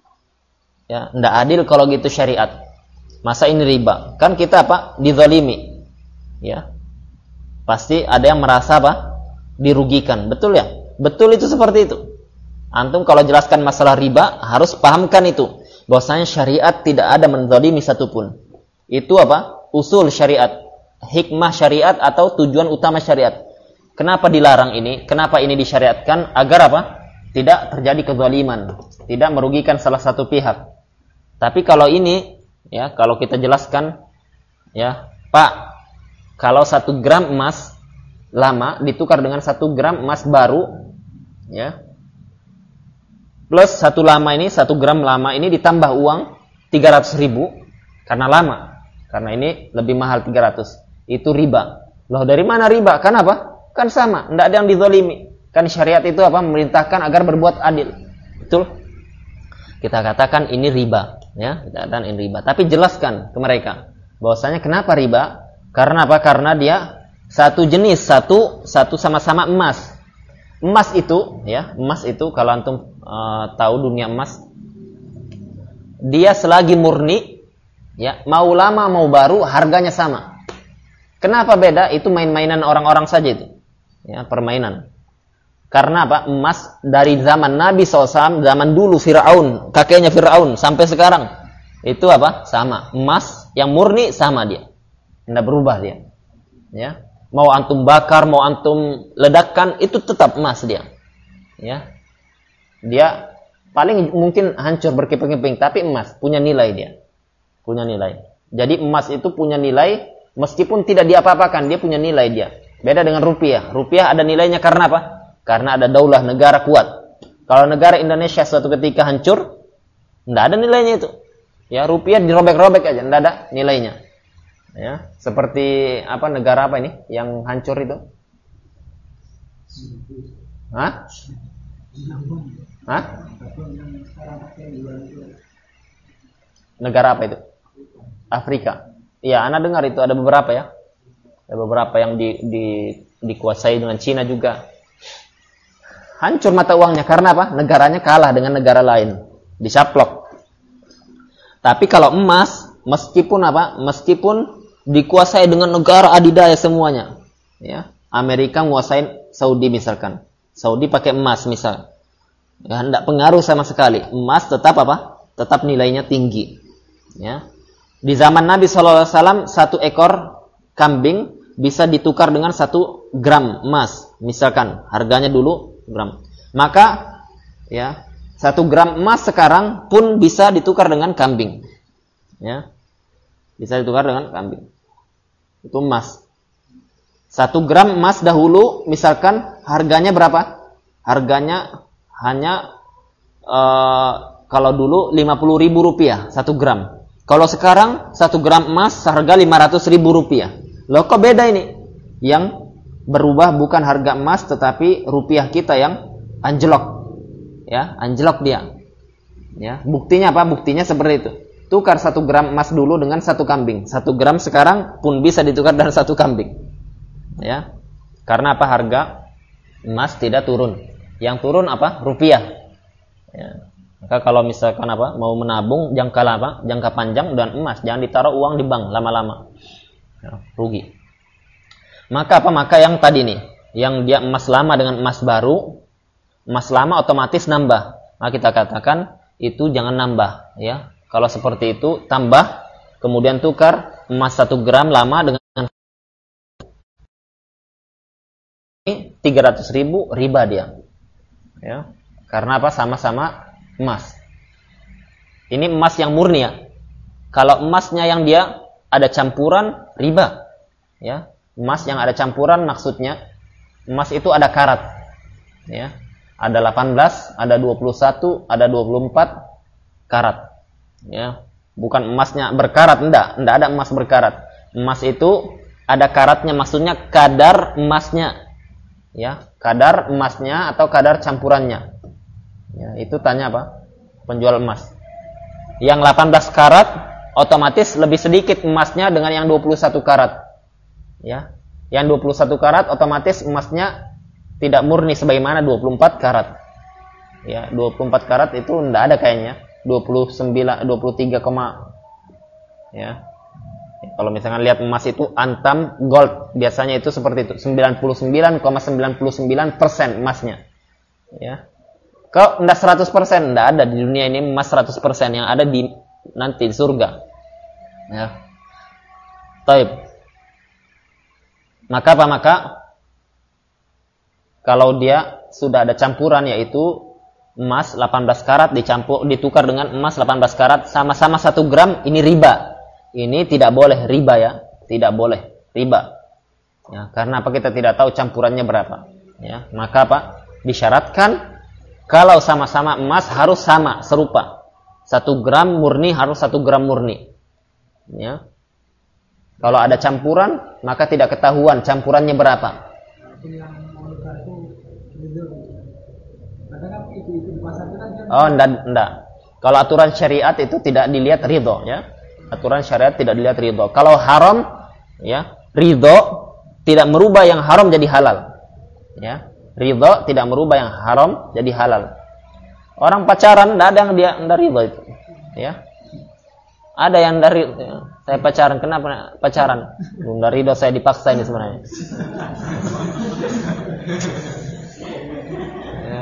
Ya, ndak adil kalau gitu syariat. Masa ini riba? Kan kita apa? Dizalimi. Ya. Pasti ada yang merasa apa? Dirugikan. Betul ya? Betul itu seperti itu. Antum kalau jelaskan masalah riba harus pahamkan itu. Bahwasanya syariat tidak ada menzalimi satupun. Itu apa? Usul syariat, hikmah syariat atau tujuan utama syariat. Kenapa dilarang ini? Kenapa ini disyariatkan? Agar apa? Tidak terjadi kezaliman, tidak merugikan salah satu pihak. Tapi kalau ini, ya, kalau kita jelaskan, ya, Pak, kalau satu gram emas lama ditukar dengan satu gram emas baru, ya, plus satu lama ini, satu gram lama ini ditambah uang tiga ratus ribu karena lama, karena ini lebih mahal tiga ratus, itu riba. Loh, dari mana riba? Kan apa? Kan sama, tidak ada yang dizalimi. Kan syariat itu apa? Memerintahkan agar berbuat adil. Betul? Kita katakan ini riba, ya, kita katakan ini riba. Tapi jelaskan ke mereka bahwasanya kenapa riba? Karena apa? Karena dia satu jenis, satu satu sama-sama emas. Emas itu, ya, emas itu kalau antum uh, tahu dunia emas, dia selagi murni, ya, mau lama mau baru harganya sama. Kenapa beda? Itu main-mainan orang-orang saja itu, ya, permainan. Karena apa? Emas dari zaman Nabi shallallahu alaihi wasallam, zaman dulu Fir'aun, kakeknya Fir'aun, sampai sekarang. Itu apa? Sama. Emas yang murni sama dia. Tidak berubah dia. Ya. Mau antum bakar, mau antum ledakkan, itu tetap emas dia. Ya. Dia paling mungkin hancur berkeping-keping, tapi emas. Punya nilai dia. Punya nilai. Jadi emas itu punya nilai, meskipun tidak diapa-apakan, dia punya nilai dia. Beda dengan rupiah. Rupiah ada nilainya karena apa? Karena ada daulah, negara kuat. Kalau negara Indonesia suatu ketika hancur, tidak ada nilainya itu. Ya, rupiah dirobek-robek aja, tidak ada nilainya. Ya, seperti apa negara apa ini yang hancur itu? Hah? Hah? Negara apa itu? Afrika. Iya, Anda dengar itu ada beberapa ya. Ada beberapa yang di, di, dikuasai dengan Cina juga. Hancur mata uangnya karena apa? Negaranya kalah dengan negara lain, disaplok. Tapi kalau emas, meskipun apa? Meskipun dikuasai dengan negara adidaya semuanya, ya. Amerika menguasai Saudi misalkan. Saudi pakai emas misal. Ya, enggak pengaruh sama sekali. Emas tetap apa? Tetap nilainya tinggi. Ya. Di zaman Nabi shallallahu alaihi wasallam satu ekor kambing bisa ditukar dengan satu gram emas. Misalkan harganya dulu gram. Maka ya, satu gram emas sekarang pun bisa ditukar dengan kambing. Ya. Bisa ditukar dengan kambing. Itu emas. Satu gram emas dahulu misalkan harganya berapa? Harganya hanya uh, kalau dulu lima puluh ribu rupiah satu gram. Kalau sekarang satu gram emas seharga lima ratus ribu rupiah. Loh, kok beda ini? Yang berubah bukan harga emas tetapi rupiah kita yang anjlok. Ya, anjlok dia. Ya, buktinya apa? Buktinya seperti itu. Tukar satu gram emas dulu dengan satu kambing. Satu gram sekarang pun bisa ditukar dengan satu kambing. Ya. Karena apa? Harga emas tidak turun. Yang turun apa? Rupiah. Ya. Maka kalau misalkan apa? Mau menabung jangka apa? Jangka panjang dan emas, jangan ditaruh uang di bank lama-lama. Ya, rugi. Maka apa? Maka yang tadi nih, yang dia emas lama dengan emas baru, emas lama otomatis nambah. Maka kita katakan itu jangan nambah, ya. Kalau seperti itu tambah, kemudian tukar emas satu gram lama dengan tiga ratus ribu, riba dia, ya. Karena apa? Sama-sama emas. Ini emas yang murni, ya. Kalau emasnya yang dia ada campuran, riba, ya. Emas yang ada campuran maksudnya emas itu ada karat, ya. Ada delapan belas, ada dua puluh satu, ada dua puluh empat karat, ya. Bukan emasnya berkarat, enggak, enggak ada emas berkarat. Emas itu ada karatnya, maksudnya kadar emasnya, ya, kadar emasnya atau kadar campurannya. Ya, itu tanya apa? Penjual emas. Yang delapan belas karat otomatis lebih sedikit emasnya dengan yang dua puluh satu karat. Ya. Yang dua puluh satu karat otomatis emasnya tidak murni sebagaimana dua puluh empat karat. Ya, dua puluh empat karat itu enggak ada kayaknya. dua puluh sembilan, dua puluh tiga, ya. Kalau misalkan lihat emas itu Antam Gold, biasanya itu seperti itu, sembilan puluh sembilan koma sembilan sembilan persen emasnya. Ya. Kok enggak seratus persen? Enggak ada di dunia ini emas seratus persen, yang ada di nanti di surga. Ya. Taib. Maka apa? Maka kalau dia sudah ada campuran, yaitu emas delapan belas karat dicampur ditukar dengan emas delapan belas karat sama-sama satu gram, ini riba. Ini tidak boleh riba, ya. Tidak boleh riba. Ya, karena apa? Kita tidak tahu campurannya berapa. Ya, maka apa? Disyaratkan kalau sama-sama emas harus sama, serupa. Satu gram murni harus satu gram murni. Ya. Kalau ada campuran, maka tidak ketahuan campurannya berapa. Oh, enggak, enggak. Kalau aturan syariat itu tidak dilihat ridho, ya. Aturan syariat tidak dilihat ridho. Kalau haram, ya, ridho tidak merubah yang haram jadi halal. Ya. Ridho tidak merubah yang haram jadi halal. Orang pacaran tidak ada yang dia tidak ridho itu, ya. Ada yang dari ya, saya pacaran, kenapa pacaran? Tidak ridho, saya dipaksa ini sebenarnya. Ya.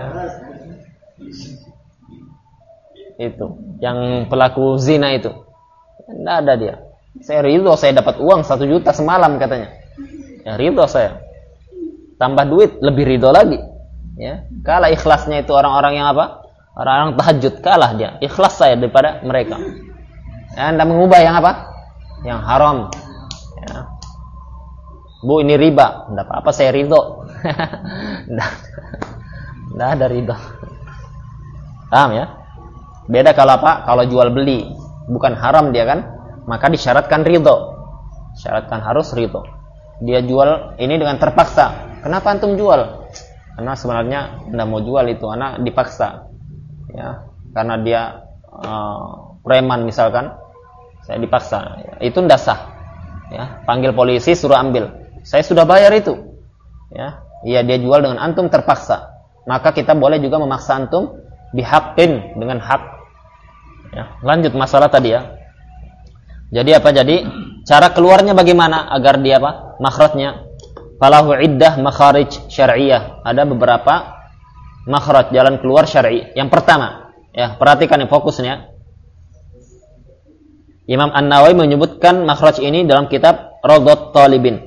Itu yang pelaku zina itu, tidak ada dia. Saya ridho, saya dapat uang satu juta semalam katanya. Ya ridho saya. Tambah duit lebih ridho lagi, ya. Kalah ikhlasnya itu orang-orang yang apa? Orang-orang tahajud, kalah dia. Ikhlas saya daripada mereka. Ya, Anda mengubah yang apa? Yang haram. Ya. Bu, ini riba. Tidak apa-apa, saya ridho. Tidak ada ridho. Paham, ya? Beda kalau apa? Kalau jual beli, bukan haram dia kan? Maka disyaratkan ridho. Syaratkan harus ridho. Dia jual ini dengan terpaksa. Kenapa antum jual? Karena sebenarnya tidak mau jual itu, anak dipaksa, ya. Karena dia uh, preman misalkan, saya dipaksa. Ya, itu tidak sah. Ya, panggil polisi suruh ambil. Saya sudah bayar itu. Ya, iya dia jual dengan antum terpaksa. Maka kita boleh juga memaksa antum bihaqqin, dengan hak. Ya, lanjut masalah tadi, ya. Jadi apa? Jadi cara keluarnya bagaimana agar dia apa? Makhrajnya. Falahu iddah makharij syar'iyyah. Ada beberapa makhraj, jalan keluar syar'i. Yang pertama, ya, perhatikan yang fokusnya. Imam An-Nawawi menyebutkan makhraj ini dalam kitab Rawdat Talibin.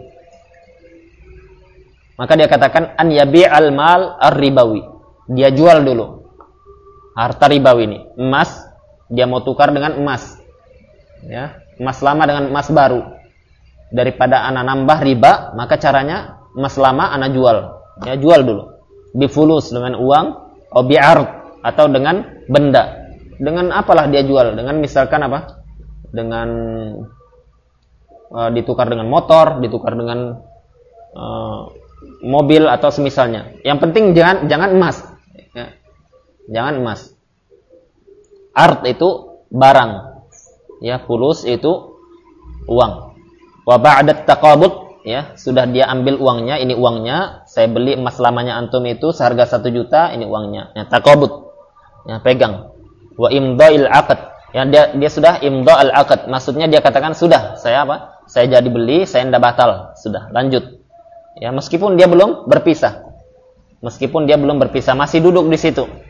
Maka dia katakan an yabi'al mal ar-ribawi. Dia jual dulu harta ribawi ini. Emas, dia mau tukar dengan emas. Ya, emas lama dengan emas baru. Daripada anak nambah riba, maka caranya emas lama anak jual. Ya, jual dulu. Bifulus, dengan uang, atau bi'ard, atau dengan benda. Dengan apalah dia jual? Dengan misalkan apa? Dengan uh, ditukar dengan motor, ditukar dengan uh, mobil atau semisalnya. Yang penting jangan jangan emas. Ya. Jangan emas. Ard itu barang. Ya, fulus itu uang. Wa ba'da taqabud, ya, sudah dia ambil uangnya, ini uangnya, saya beli emas lamanya antum itu seharga satu juta, ini uangnya. Ya, taqabud. Ya, pegang. Wa imda'il 'aqd. Ya, dia dia sudah imda'il 'aqd. Maksudnya dia katakan sudah, saya apa? Saya jadi beli, saya tidak batal, sudah, lanjut. Ya, meskipun dia belum berpisah. Meskipun dia belum berpisah, masih duduk di situ.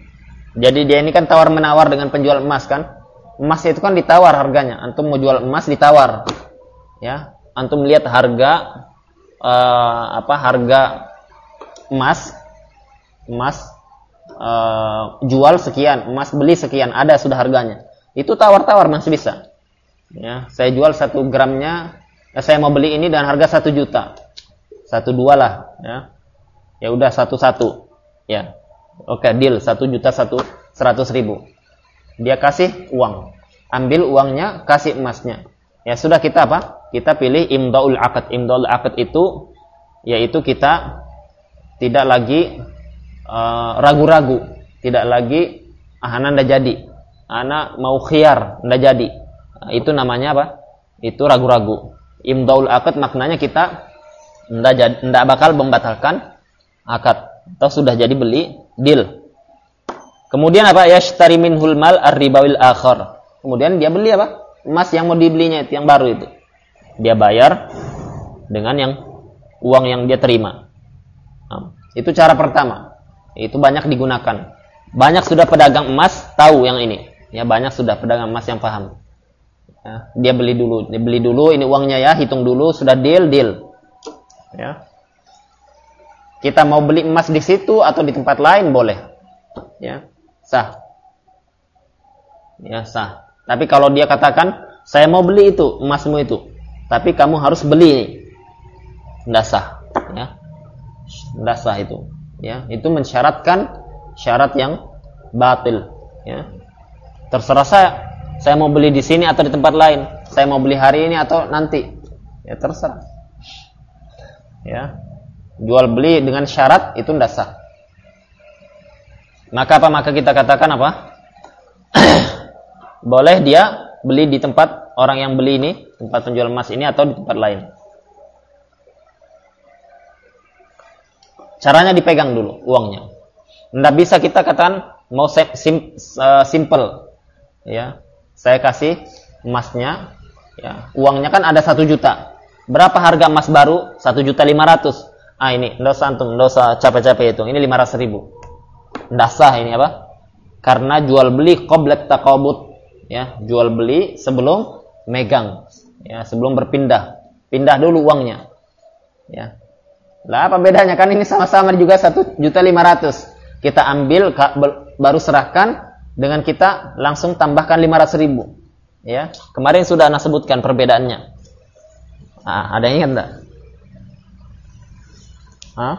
Jadi dia ini kan tawar menawar dengan penjual emas kan. Emas itu kan ditawar harganya. Antum mau jual emas ditawar. Ya, antum lihat harga uh, apa harga emas emas uh, jual sekian, emas beli sekian, ada sudah harganya. Itu tawar-tawar masih bisa. Ya, saya jual satu gramnya, ya saya mau beli ini dan harga satu juta, satu dua lah. Ya, ya udah satu satu. Ya, oke deal satu juta satu seratus ribu. Dia kasih uang, ambil uangnya, kasih emasnya. Ya sudah kita apa? Kita pilih imdaul aqd. Imdaul aqd itu yaitu kita tidak lagi uh, ragu-ragu, tidak lagi ah ana ndak jadi, ana mau khiyar ndak jadi. Nah, itu namanya apa? Itu ragu-ragu. Imdaul aqd maknanya kita ndak jadi, ndak bakal membatalkan akad. Atau sudah jadi beli deal. Kemudian apa? Yashtari minhul mal ar-ribawil akhar. Kemudian dia beli apa? Emas yang mau dibelinya itu, yang baru itu. Dia bayar dengan yang uang yang dia terima. Nah, itu cara pertama. Itu banyak digunakan. Banyak sudah pedagang emas tahu yang ini. Ya, banyak sudah pedagang emas yang paham. Ya, dia beli dulu, dia beli dulu ini uangnya ya, hitung dulu, sudah deal, deal. Ya. Kita mau beli emas di situ atau di tempat lain boleh. Ya. Sah. Ya, sah. Tapi kalau dia katakan, saya mau beli itu, emasmu itu. Tapi kamu harus beli. Tidak sah. Ya. Tidak sah itu. Ya. Itu mensyaratkan syarat yang batil. Ya. Terserah saya. Saya mau beli di sini atau di tempat lain. Saya mau beli hari ini atau nanti. Ya, terserah. Ya. Jual beli dengan syarat itu tidak sah. Maka apa? Maka kita katakan apa? Boleh dia beli di tempat orang yang beli ini, tempat penjual emas ini atau di tempat lain. Caranya dipegang dulu uangnya. Tidak bisa kita katakan mau sim, uh, simple. Ya, saya kasih emasnya. Ya, uangnya kan ada satu juta. Berapa harga emas baru? Satu juta lima ratus. Ah ini, nggak usah antum, nggak usah capek-capek hitung. Ini lima ratus ribu. Nggak sah ini apa? Karena jual beli qablat taqabud, ya, jual beli sebelum megang, ya, sebelum berpindah, pindah dulu uangnya, ya. Lah apa bedanya? Kan ini sama-sama juga satu juta lima ratus. Kita ambil baru serahkan dengan kita langsung tambahkan lima ratus ribu, ya. Kemarin sudah ana sebutkan perbedaannya. Ah, ada yang ingat enggak? Hah?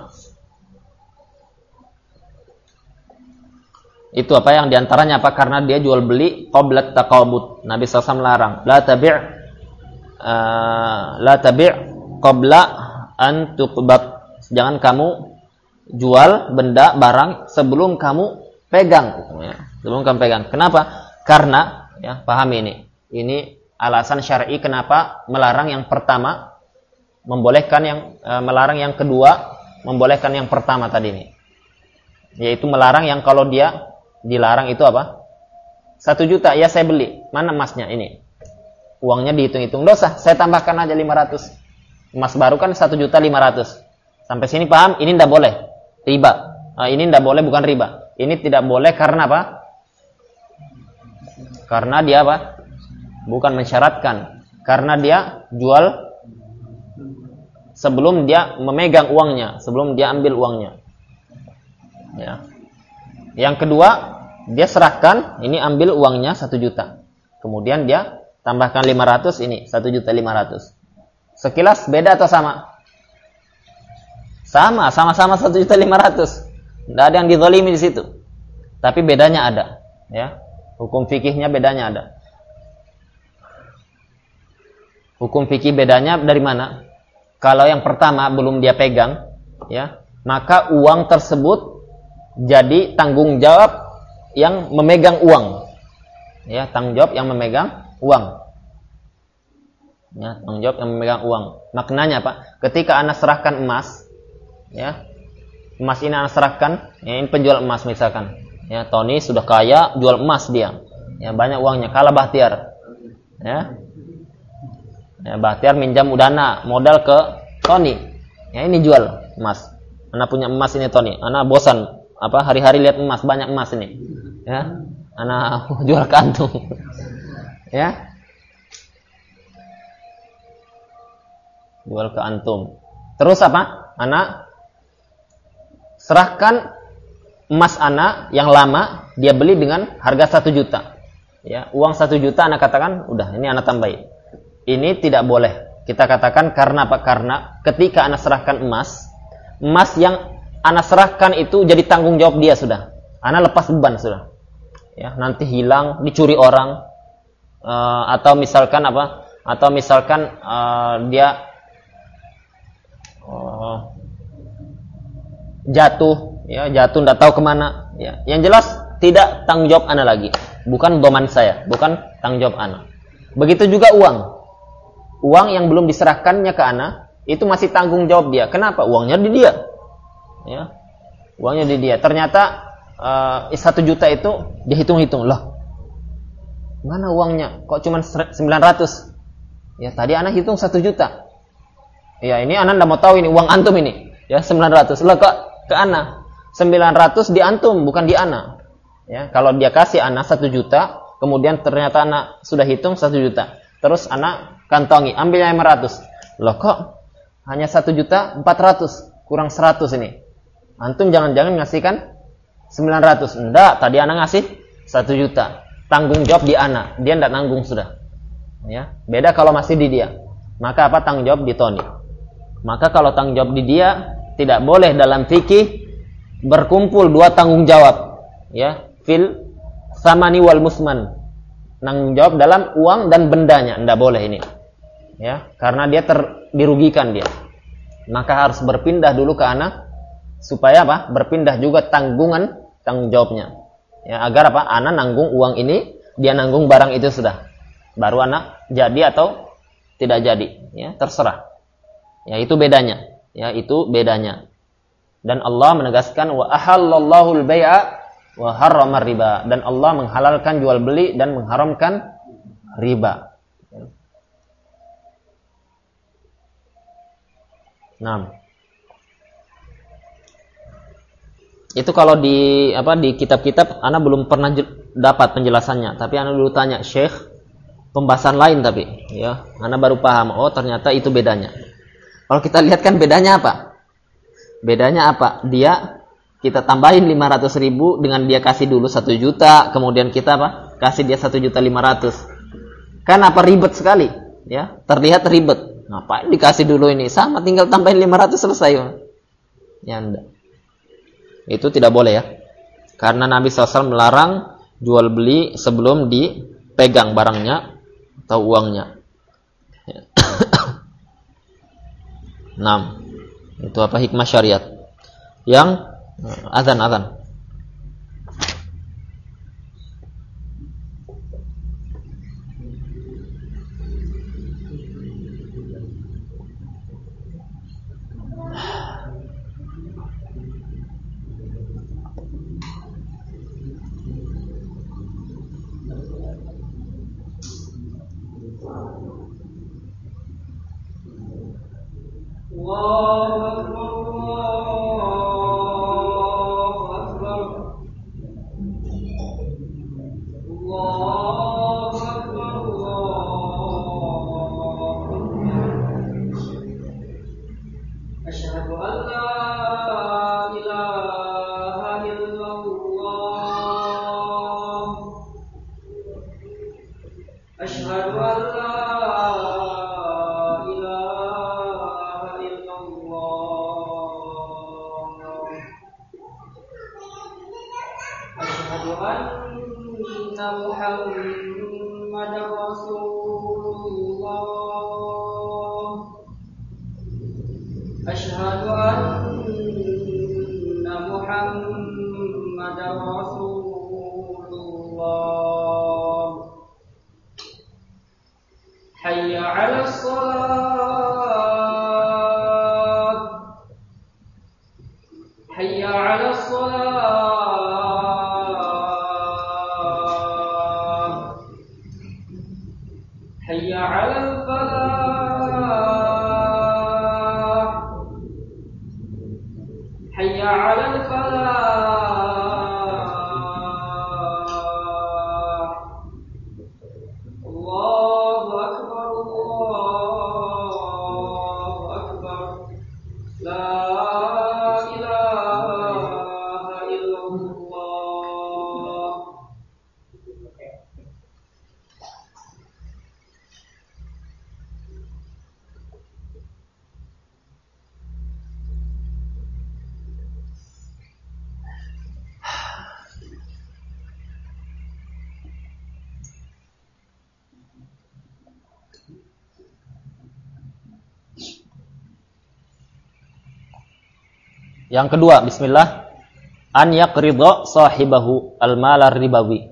Itu apa yang diantaranya apa? Karena dia jual beli qablat taqabud. Nabi sallallahu alaihi wasallam melarang. La tabi' uh, la tabi' qabla an tuqbad. Jangan kamu jual benda barang sebelum kamu pegang. Ya, sebelum kamu pegang. Kenapa? Karena ya, pahami ini. Ini alasan syar'i kenapa melarang yang pertama, membolehkan yang uh, melarang yang kedua, membolehkan yang pertama tadi ini. Yaitu melarang yang kalau dia dilarang itu apa? Satu juta, ya saya beli. Mana emasnya ini? Uangnya dihitung-hitung. Dosa, saya tambahkan aja lima ratus. Emas baru kan satu juta lima ratus. Sampai sini paham? Ini tidak boleh. Riba. Nah, ini tidak boleh, bukan riba. Ini tidak boleh karena apa? Karena dia apa? Bukan mensyaratkan. Karena dia jual sebelum dia memegang uangnya. Sebelum dia ambil uangnya. Ya. Yang kedua, dia serahkan, ini ambil uangnya satu juta. Kemudian dia tambahkan lima ratus, ini satu juta lima ratus. Sekilas beda atau sama? Sama, sama-sama satu juta lima ratus. Tidak ada yang dizalimi di situ. Tapi bedanya ada, ya. Hukum fikihnya bedanya ada. Hukum fikih bedanya dari mana? Kalau yang pertama belum dia pegang, ya, maka uang tersebut jadi tanggung jawab yang memegang uang. Ya, tanggung jawab yang memegang uang. Ya, tanggung jawab yang memegang uang. Maknanya apa? Ketika anak serahkan emas, ya, emas ini anak serahkan, ya, ini penjual emas misalkan. Ya, Tony sudah kaya, jual emas dia. Ya, banyak uangnya, kalah Bahtiar. Ya. Ya, Bahtiar minjam dana modal ke Tony. Ya, ini jual emas. Anak punya emas ini Tony. Anak bosan apa hari-hari lihat emas, banyak emas ini. Ya, ana jual ke antum. Ya. Jual ke antum. Terus apa? Ana serahkan emas ana yang lama, dia beli dengan harga satu juta. Ya, uang satu juta ana katakan, udah ini ana tambahin. Ini tidak boleh. Kita katakan karena apa? Karena ketika ana serahkan emas, emas yang ana serahkan itu jadi tanggung jawab dia sudah. Ana lepas beban sudah. Ya, nanti hilang, dicuri orang, uh, atau misalkan apa? Atau misalkan uh, dia uh, jatuh, ya jatuh tidak tahu kemana. Ya, yang jelas tidak tanggung jawab ana lagi, bukan doman saya, bukan tanggung jawab ana. Begitu juga uang. Uang yang belum diserahkannya ke ana itu masih tanggung jawab dia. Kenapa? Uangnya di dia. Ya, uangnya di dia. Ternyata uh, satu juta itu dia hitung-hitung loh. Mana uangnya? Kok cuma sembilan ratus? Ya tadi ana hitung satu juta. Ya ini ana tidak mau tahu ini uang antum ini. Ya sembilan ratus. Loh kok ke ana? sembilan ratus di antum bukan di ana. Ya kalau dia kasih ana satu juta, kemudian ternyata ana sudah hitung satu juta. Terus ana kantongi, ambilnya lima ratus. Loh kok hanya satu juta empat ratus, kurang seratus ini. Antum jangan-jangan ngasihkan sembilan ratus. Enggak, tadi ana ngasih satu juta. Tanggung jawab di ana, dia enggak nanggung sudah. Ya, beda kalau masih di dia. Maka apa tanggung jawab di Tony? Maka kalau tanggung jawab di dia, tidak boleh dalam fikih berkumpul dua tanggung jawab. Ya, fil samani wal musman. Tanggung jawab dalam uang dan bendanya, enggak boleh ini. Ya, karena dia ter, dirugikan dia. Maka harus berpindah dulu ke anak supaya apa? Berpindah juga tanggungan tanggung jawabnya. Ya, agar apa? Anak nanggung uang ini, dia nanggung barang itu sudah. Baru anak jadi atau tidak jadi, ya, terserah. Ya, itu bedanya. Ya, itu bedanya. Dan Allah menegaskan wa ahallallahu al-bai'a wa harrama riba, dan Allah menghalalkan jual beli dan mengharamkan riba. Nah, itu kalau di apa di kitab-kitab ana belum pernah je, dapat penjelasannya, tapi ana dulu tanya Syekh pembahasan lain, tapi ya ana baru paham, oh ternyata itu bedanya. Kalau kita lihat kan bedanya apa? Bedanya apa? Dia kita tambahin lima ratus ribu dengan dia kasih dulu satu juta, kemudian kita apa? Kasih dia satu juta lima ratus. Kan apa ribet sekali, ya? Terlihat ribet. Ngapain dikasih dulu ini? Sama tinggal tambahin lima ratus selesai. Ya enggak. Itu tidak boleh ya. Karena Nabi shallallahu alaihi wasallam melarang jual beli sebelum dipegang barangnya atau uangnya. enam. Itu apa hikmah syariat? Yang azan-azan. Yang kedua, bismillah, an yaqridha sahibahu al-mal ribawi.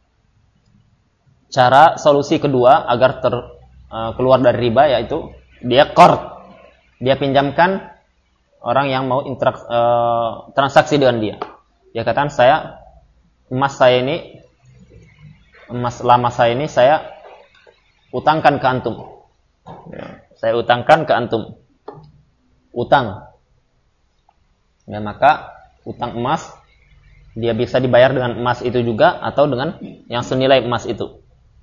Cara solusi kedua agar ter, uh, keluar dari riba yaitu dia qard. Dia pinjamkan orang yang mau interak, uh, transaksi dengan dia. Dia katakan, saya emas saya ini emas lama saya ini saya utangkan ke antum. Ya, saya utangkan ke antum. Utang. Ya, maka utang emas dia bisa dibayar dengan emas itu juga atau dengan yang senilai emas itu.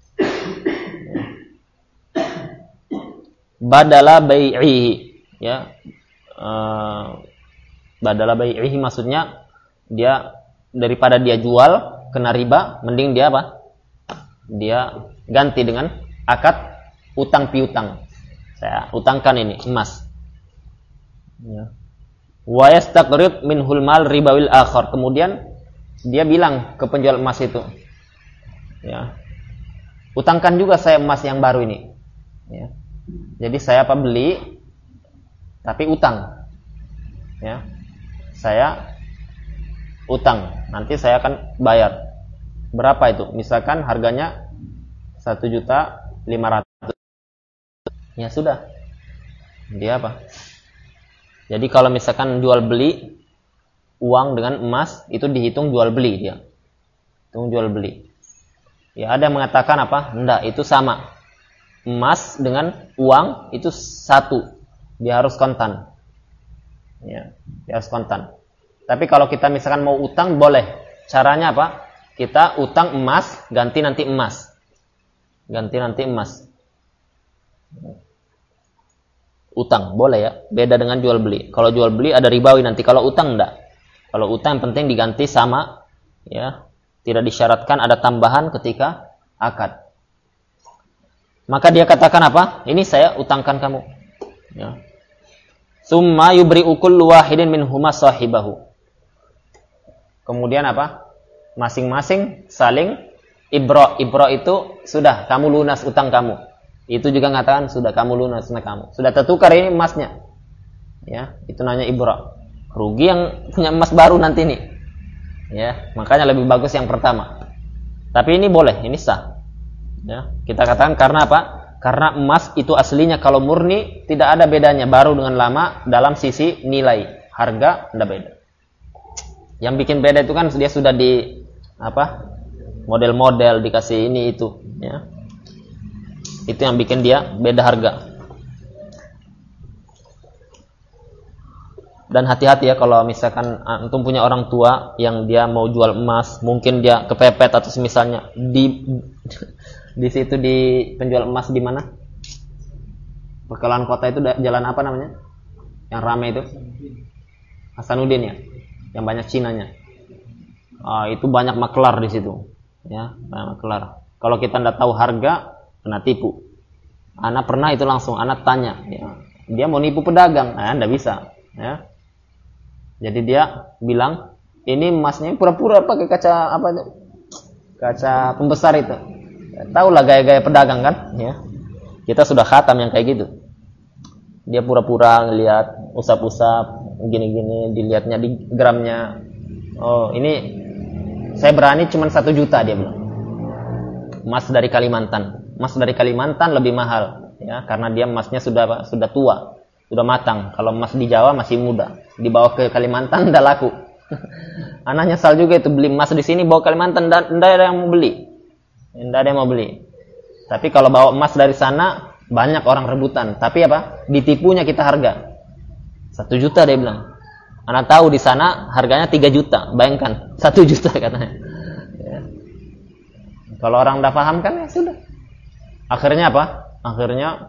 Badala bai'ihi, ya. Uh, badala bai'ihi maksudnya dia daripada dia jual kena riba, mending dia apa? Dia ganti dengan akad utang piutang. Saya utangkan ini emas. Ya. Wa yastaqrid minhul mal ribawil akhar. Kemudian dia bilang ke penjual emas itu, ya, utangkan juga saya emas yang baru ini. Ya. Jadi saya apa beli, tapi utang. Ya. Saya utang. Nanti saya akan bayar. Berapa itu? Misalkan harganya satu juta lima ratus. Ya sudah. Dia apa? Jadi kalau misalkan jual beli uang dengan emas itu dihitung jual beli dia. Hitung jual beli. Ya ada yang mengatakan apa? Enggak, itu sama. Emas dengan uang itu satu. Dia harus kontan. Ya, dia harus kontan. Tapi kalau kita misalkan mau utang boleh. Caranya apa? Kita utang emas, ganti nanti emas. Ganti nanti emas. Utang boleh ya, beda dengan jual beli. Kalau jual beli ada ribawi nanti, kalau utang enggak. Kalau utang yang penting diganti sama, ya, tidak disyaratkan ada tambahan ketika akad. Maka dia katakan apa? Ini saya utangkan kamu. Ya. Summa yubri'u kullu wahidin minhuma sahibahu. Kemudian apa? Masing-masing saling ibra. Ibra itu sudah kamu lunas utang kamu. Itu juga mengatakan sudah kamu lunas utang kamu. Sudah tertukar ini emasnya. Ya, itu namanya ibra. Rugi yang punya emas baru nanti nih. Ya, makanya lebih bagus yang pertama. Tapi ini boleh, ini sah. Ya, kita katakan karena apa? Karena emas itu aslinya kalau murni tidak ada bedanya baru dengan lama dalam sisi nilai, harga tidak beda. Yang bikin beda itu kan dia sudah di apa? Model-model dikasih ini itu, ya. Itu yang bikin dia beda harga. Dan hati-hati ya kalau misalkan antum punya orang tua yang dia mau jual emas, mungkin dia kepepet atau semisalnya di di situ di penjual emas di mana? Pekalongan kota itu jalan apa namanya? Yang ramai itu? Hasanuddin ya, yang banyak Cinanya. Ah, itu banyak maklar di situ, ya, banyak maklar. Kalau kita tidak tahu harga, kena tipu. Anak pernah itu langsung, anak tanya, ya, dia mau nipu pedagang, nah, tidak bisa, ya. Jadi dia bilang, ini emasnya pura-pura pakai kaca apa? Kaca pembesar itu. Tahulah gaya-gaya pedagang kan, ya. Kita sudah khatam yang kayak gitu. Dia pura-pura ngelihat, usap-usap, gini-gini, dilihatnya di gramnya. Oh, ini saya berani cuma satu juta dia bilang. Emas dari Kalimantan. Emas dari Kalimantan lebih mahal, ya, karena dia emasnya sudah sudah tua, sudah matang. Kalau emas di Jawa masih muda, dibawa ke Kalimantan udah laku. Anak nyesal juga itu beli emas di sini bawa Kalimantan, tidak ada yang mau beli, tidak ada yang mau beli. Tapi kalau bawa emas dari sana banyak orang rebutan. Tapi apa? Ditipunya kita harga satu juta dia bilang. Anak tahu di sana harganya tiga juta. Bayangkan satu juta katanya. Ya. Kalau orang udah paham kan ya sudah. Akhirnya apa? Akhirnya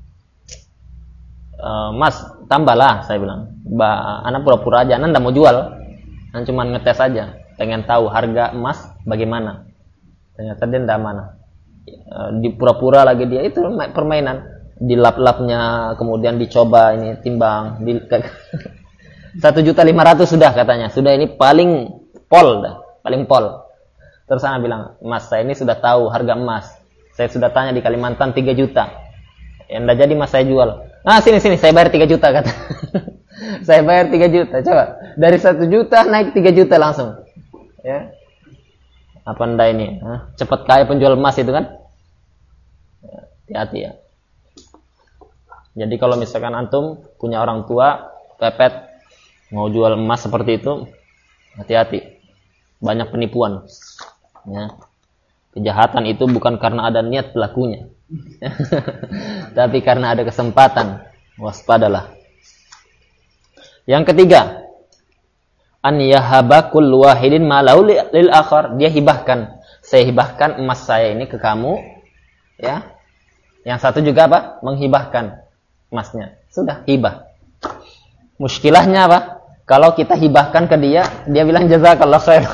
uh, Mas tambahlah saya bilang. Ba, anak pura-pura aja. Anak nggak mau jual. Anak cuma ngetes aja. Pengen tahu harga emas bagaimana. Ternyata dia nggak mana. Di pura-pura lagi dia itu permainan, dilap-lapnya kemudian dicoba ini timbang di satu juta lima ratus sudah katanya, sudah ini paling pol dah, paling pol. Terus saya bilang, Mas saya ini sudah tahu harga emas, saya sudah tanya di Kalimantan tiga juta, yang enggak jadi Mas saya jual. Ah sini sini saya bayar tiga juta kata, saya bayar tiga juta, coba Dari satu juta naik tiga juta langsung. Ya. Apa anda ini? Hah? Cepat kaya penjual emas itu kan? Hati-hati ya. Jadi kalau misalkan antum punya orang tua pepet mau jual emas seperti itu, hati-hati. Banyak penipuan. Ya. Kejahatan itu bukan karena ada niat pelakunya, tapi karena ada kesempatan. Waspadalah. Yang ketiga, an yahaba kullu wahidin ma lahu lil akhar. Dia hibahkan, saya hibahkan emas saya ini ke kamu, ya. Yang satu juga apa? Menghibahkan emasnya. Sudah hibah. Muskilahnya apa? Kalau kita hibahkan ke dia, dia bilang jazakallah khair.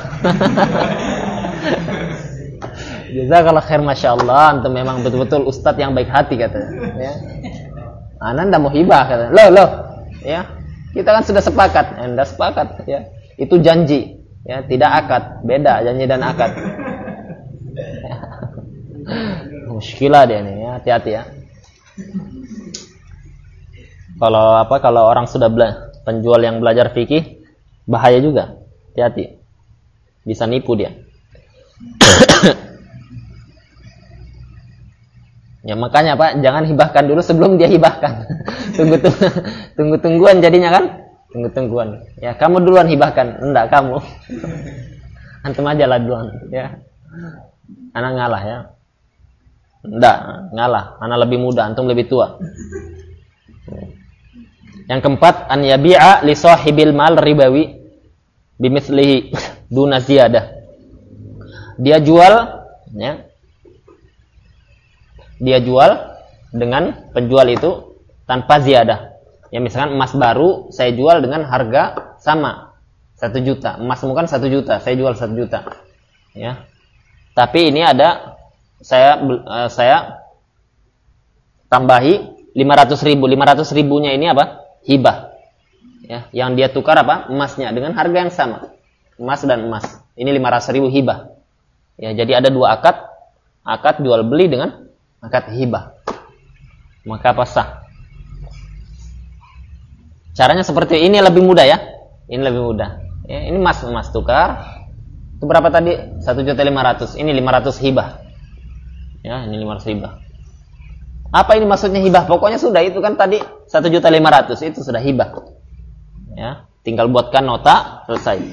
Jazakallah khair, masya Allah, antum memang betul-betul ustadz yang baik hati katanya. Ya. Anda ndak mau hibah katanya. Loh, loh. Ya. Kita kan sudah sepakat, Anda sepakat ya. Itu janji, ya, tidak akad. Beda janji dan akad. Ya. Muskilah dia nih, ya, hati-hati ya. Kalau apa kalau orang sudah bela- penjual yang belajar fikih bahaya juga. Hati-hati. Bisa nipu dia. Ya makanya Pak, jangan hibahkan dulu sebelum dia hibahkan. Tunggu-tunggu, tunggu-tungguan jadinya kan? Tunggu-tungguan. Ya, kamu duluan hibahkan, enggak kamu. Antum aja lah duluan, ya. Anak ngalah ya. Enggak, ngalah. Anak lebih muda, antum lebih tua. Yang keempat, an yabi'a li sahibil mal ribawi bimithlihi duna ziyadah. Dia jual, ya. Dia jual dengan penjual itu tanpa ziyadah. Ya misalkan emas baru saya jual dengan harga sama satu juta. Emas bukan satu juta, saya jual satu juta. Ya. Tapi ini ada saya uh, saya tambahi lima ratus ribu. lima ratus ribunya ini apa? Hibah. Ya, yang dia tukar apa? Emasnya dengan harga yang sama. Emas dan emas. Ini lima ratus ribu hibah. Ya, jadi ada dua akad. Akad jual beli dengan akad hibah. Maka apa sah? Caranya seperti ini lebih mudah ya. Ini lebih mudah. Ya, ini emas emas tukar. Itu berapa tadi? satu juta lima ratus. Ini lima ratus hibah. Ya, ini lima ratus hibah. Apa ini maksudnya hibah? Pokoknya sudah itu kan tadi satu juta lima ratus itu sudah hibah. Ya, tinggal buatkan nota, selesai.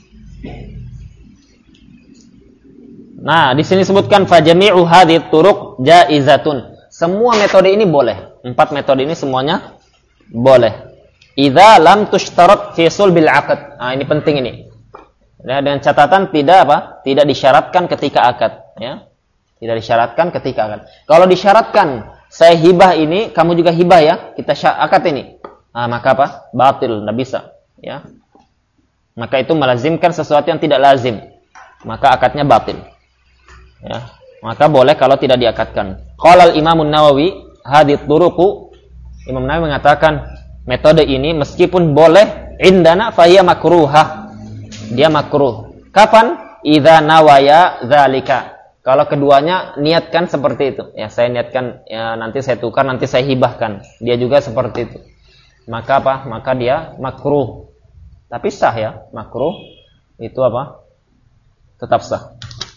Nah, di sini sebutkan fajami'u hadhihi turuq jaizatun. Semua metode ini boleh. Empat metode ini semuanya boleh. Idza lam tushtarat fi sulbil 'aqd. Nah, ini penting ini. Ya, dengan catatan tidak apa? Tidak disyaratkan ketika akad, ya. Tidak disyaratkan ketika akad. Kalau disyaratkan saya hibah ini, kamu juga hibah ya, kita akad ini. Nah, maka apa? Batil, enggak bisa, ya. Maka itu melazimkan sesuatu yang tidak lazim. Maka akadnya batil. Ya, maka boleh kalau tidak diakadkan. Qala al-Imam an-Nawawi, hadhihi turuqu, Imam Nawawi mengatakan metode ini meskipun boleh indana fahiya makruhah. Dia makruh. Kapan? Idza nawaya dzalika. Kalau keduanya niatkan seperti itu. Ya, saya niatkan ya, nanti saya tukar, nanti saya hibahkan. Dia juga seperti itu. Maka apa? Maka dia makruh. Tapi sah ya, makruh itu apa? Tetap sah.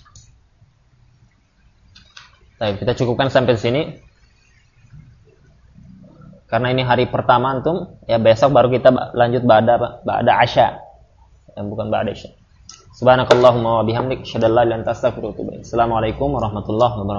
Baik, kita cukupkan sampai sini. Karena ini hari pertama antum, ya besok baru kita lanjut ba'da ba'da asya. Yang bukan ba'da asya. Subhanakallahumma wa bihamdik, asyhadu an la ilaha illa anta astaghfiruka wa atubu ilaik. Assalamualaikum warahmatullahi wabarakatuh.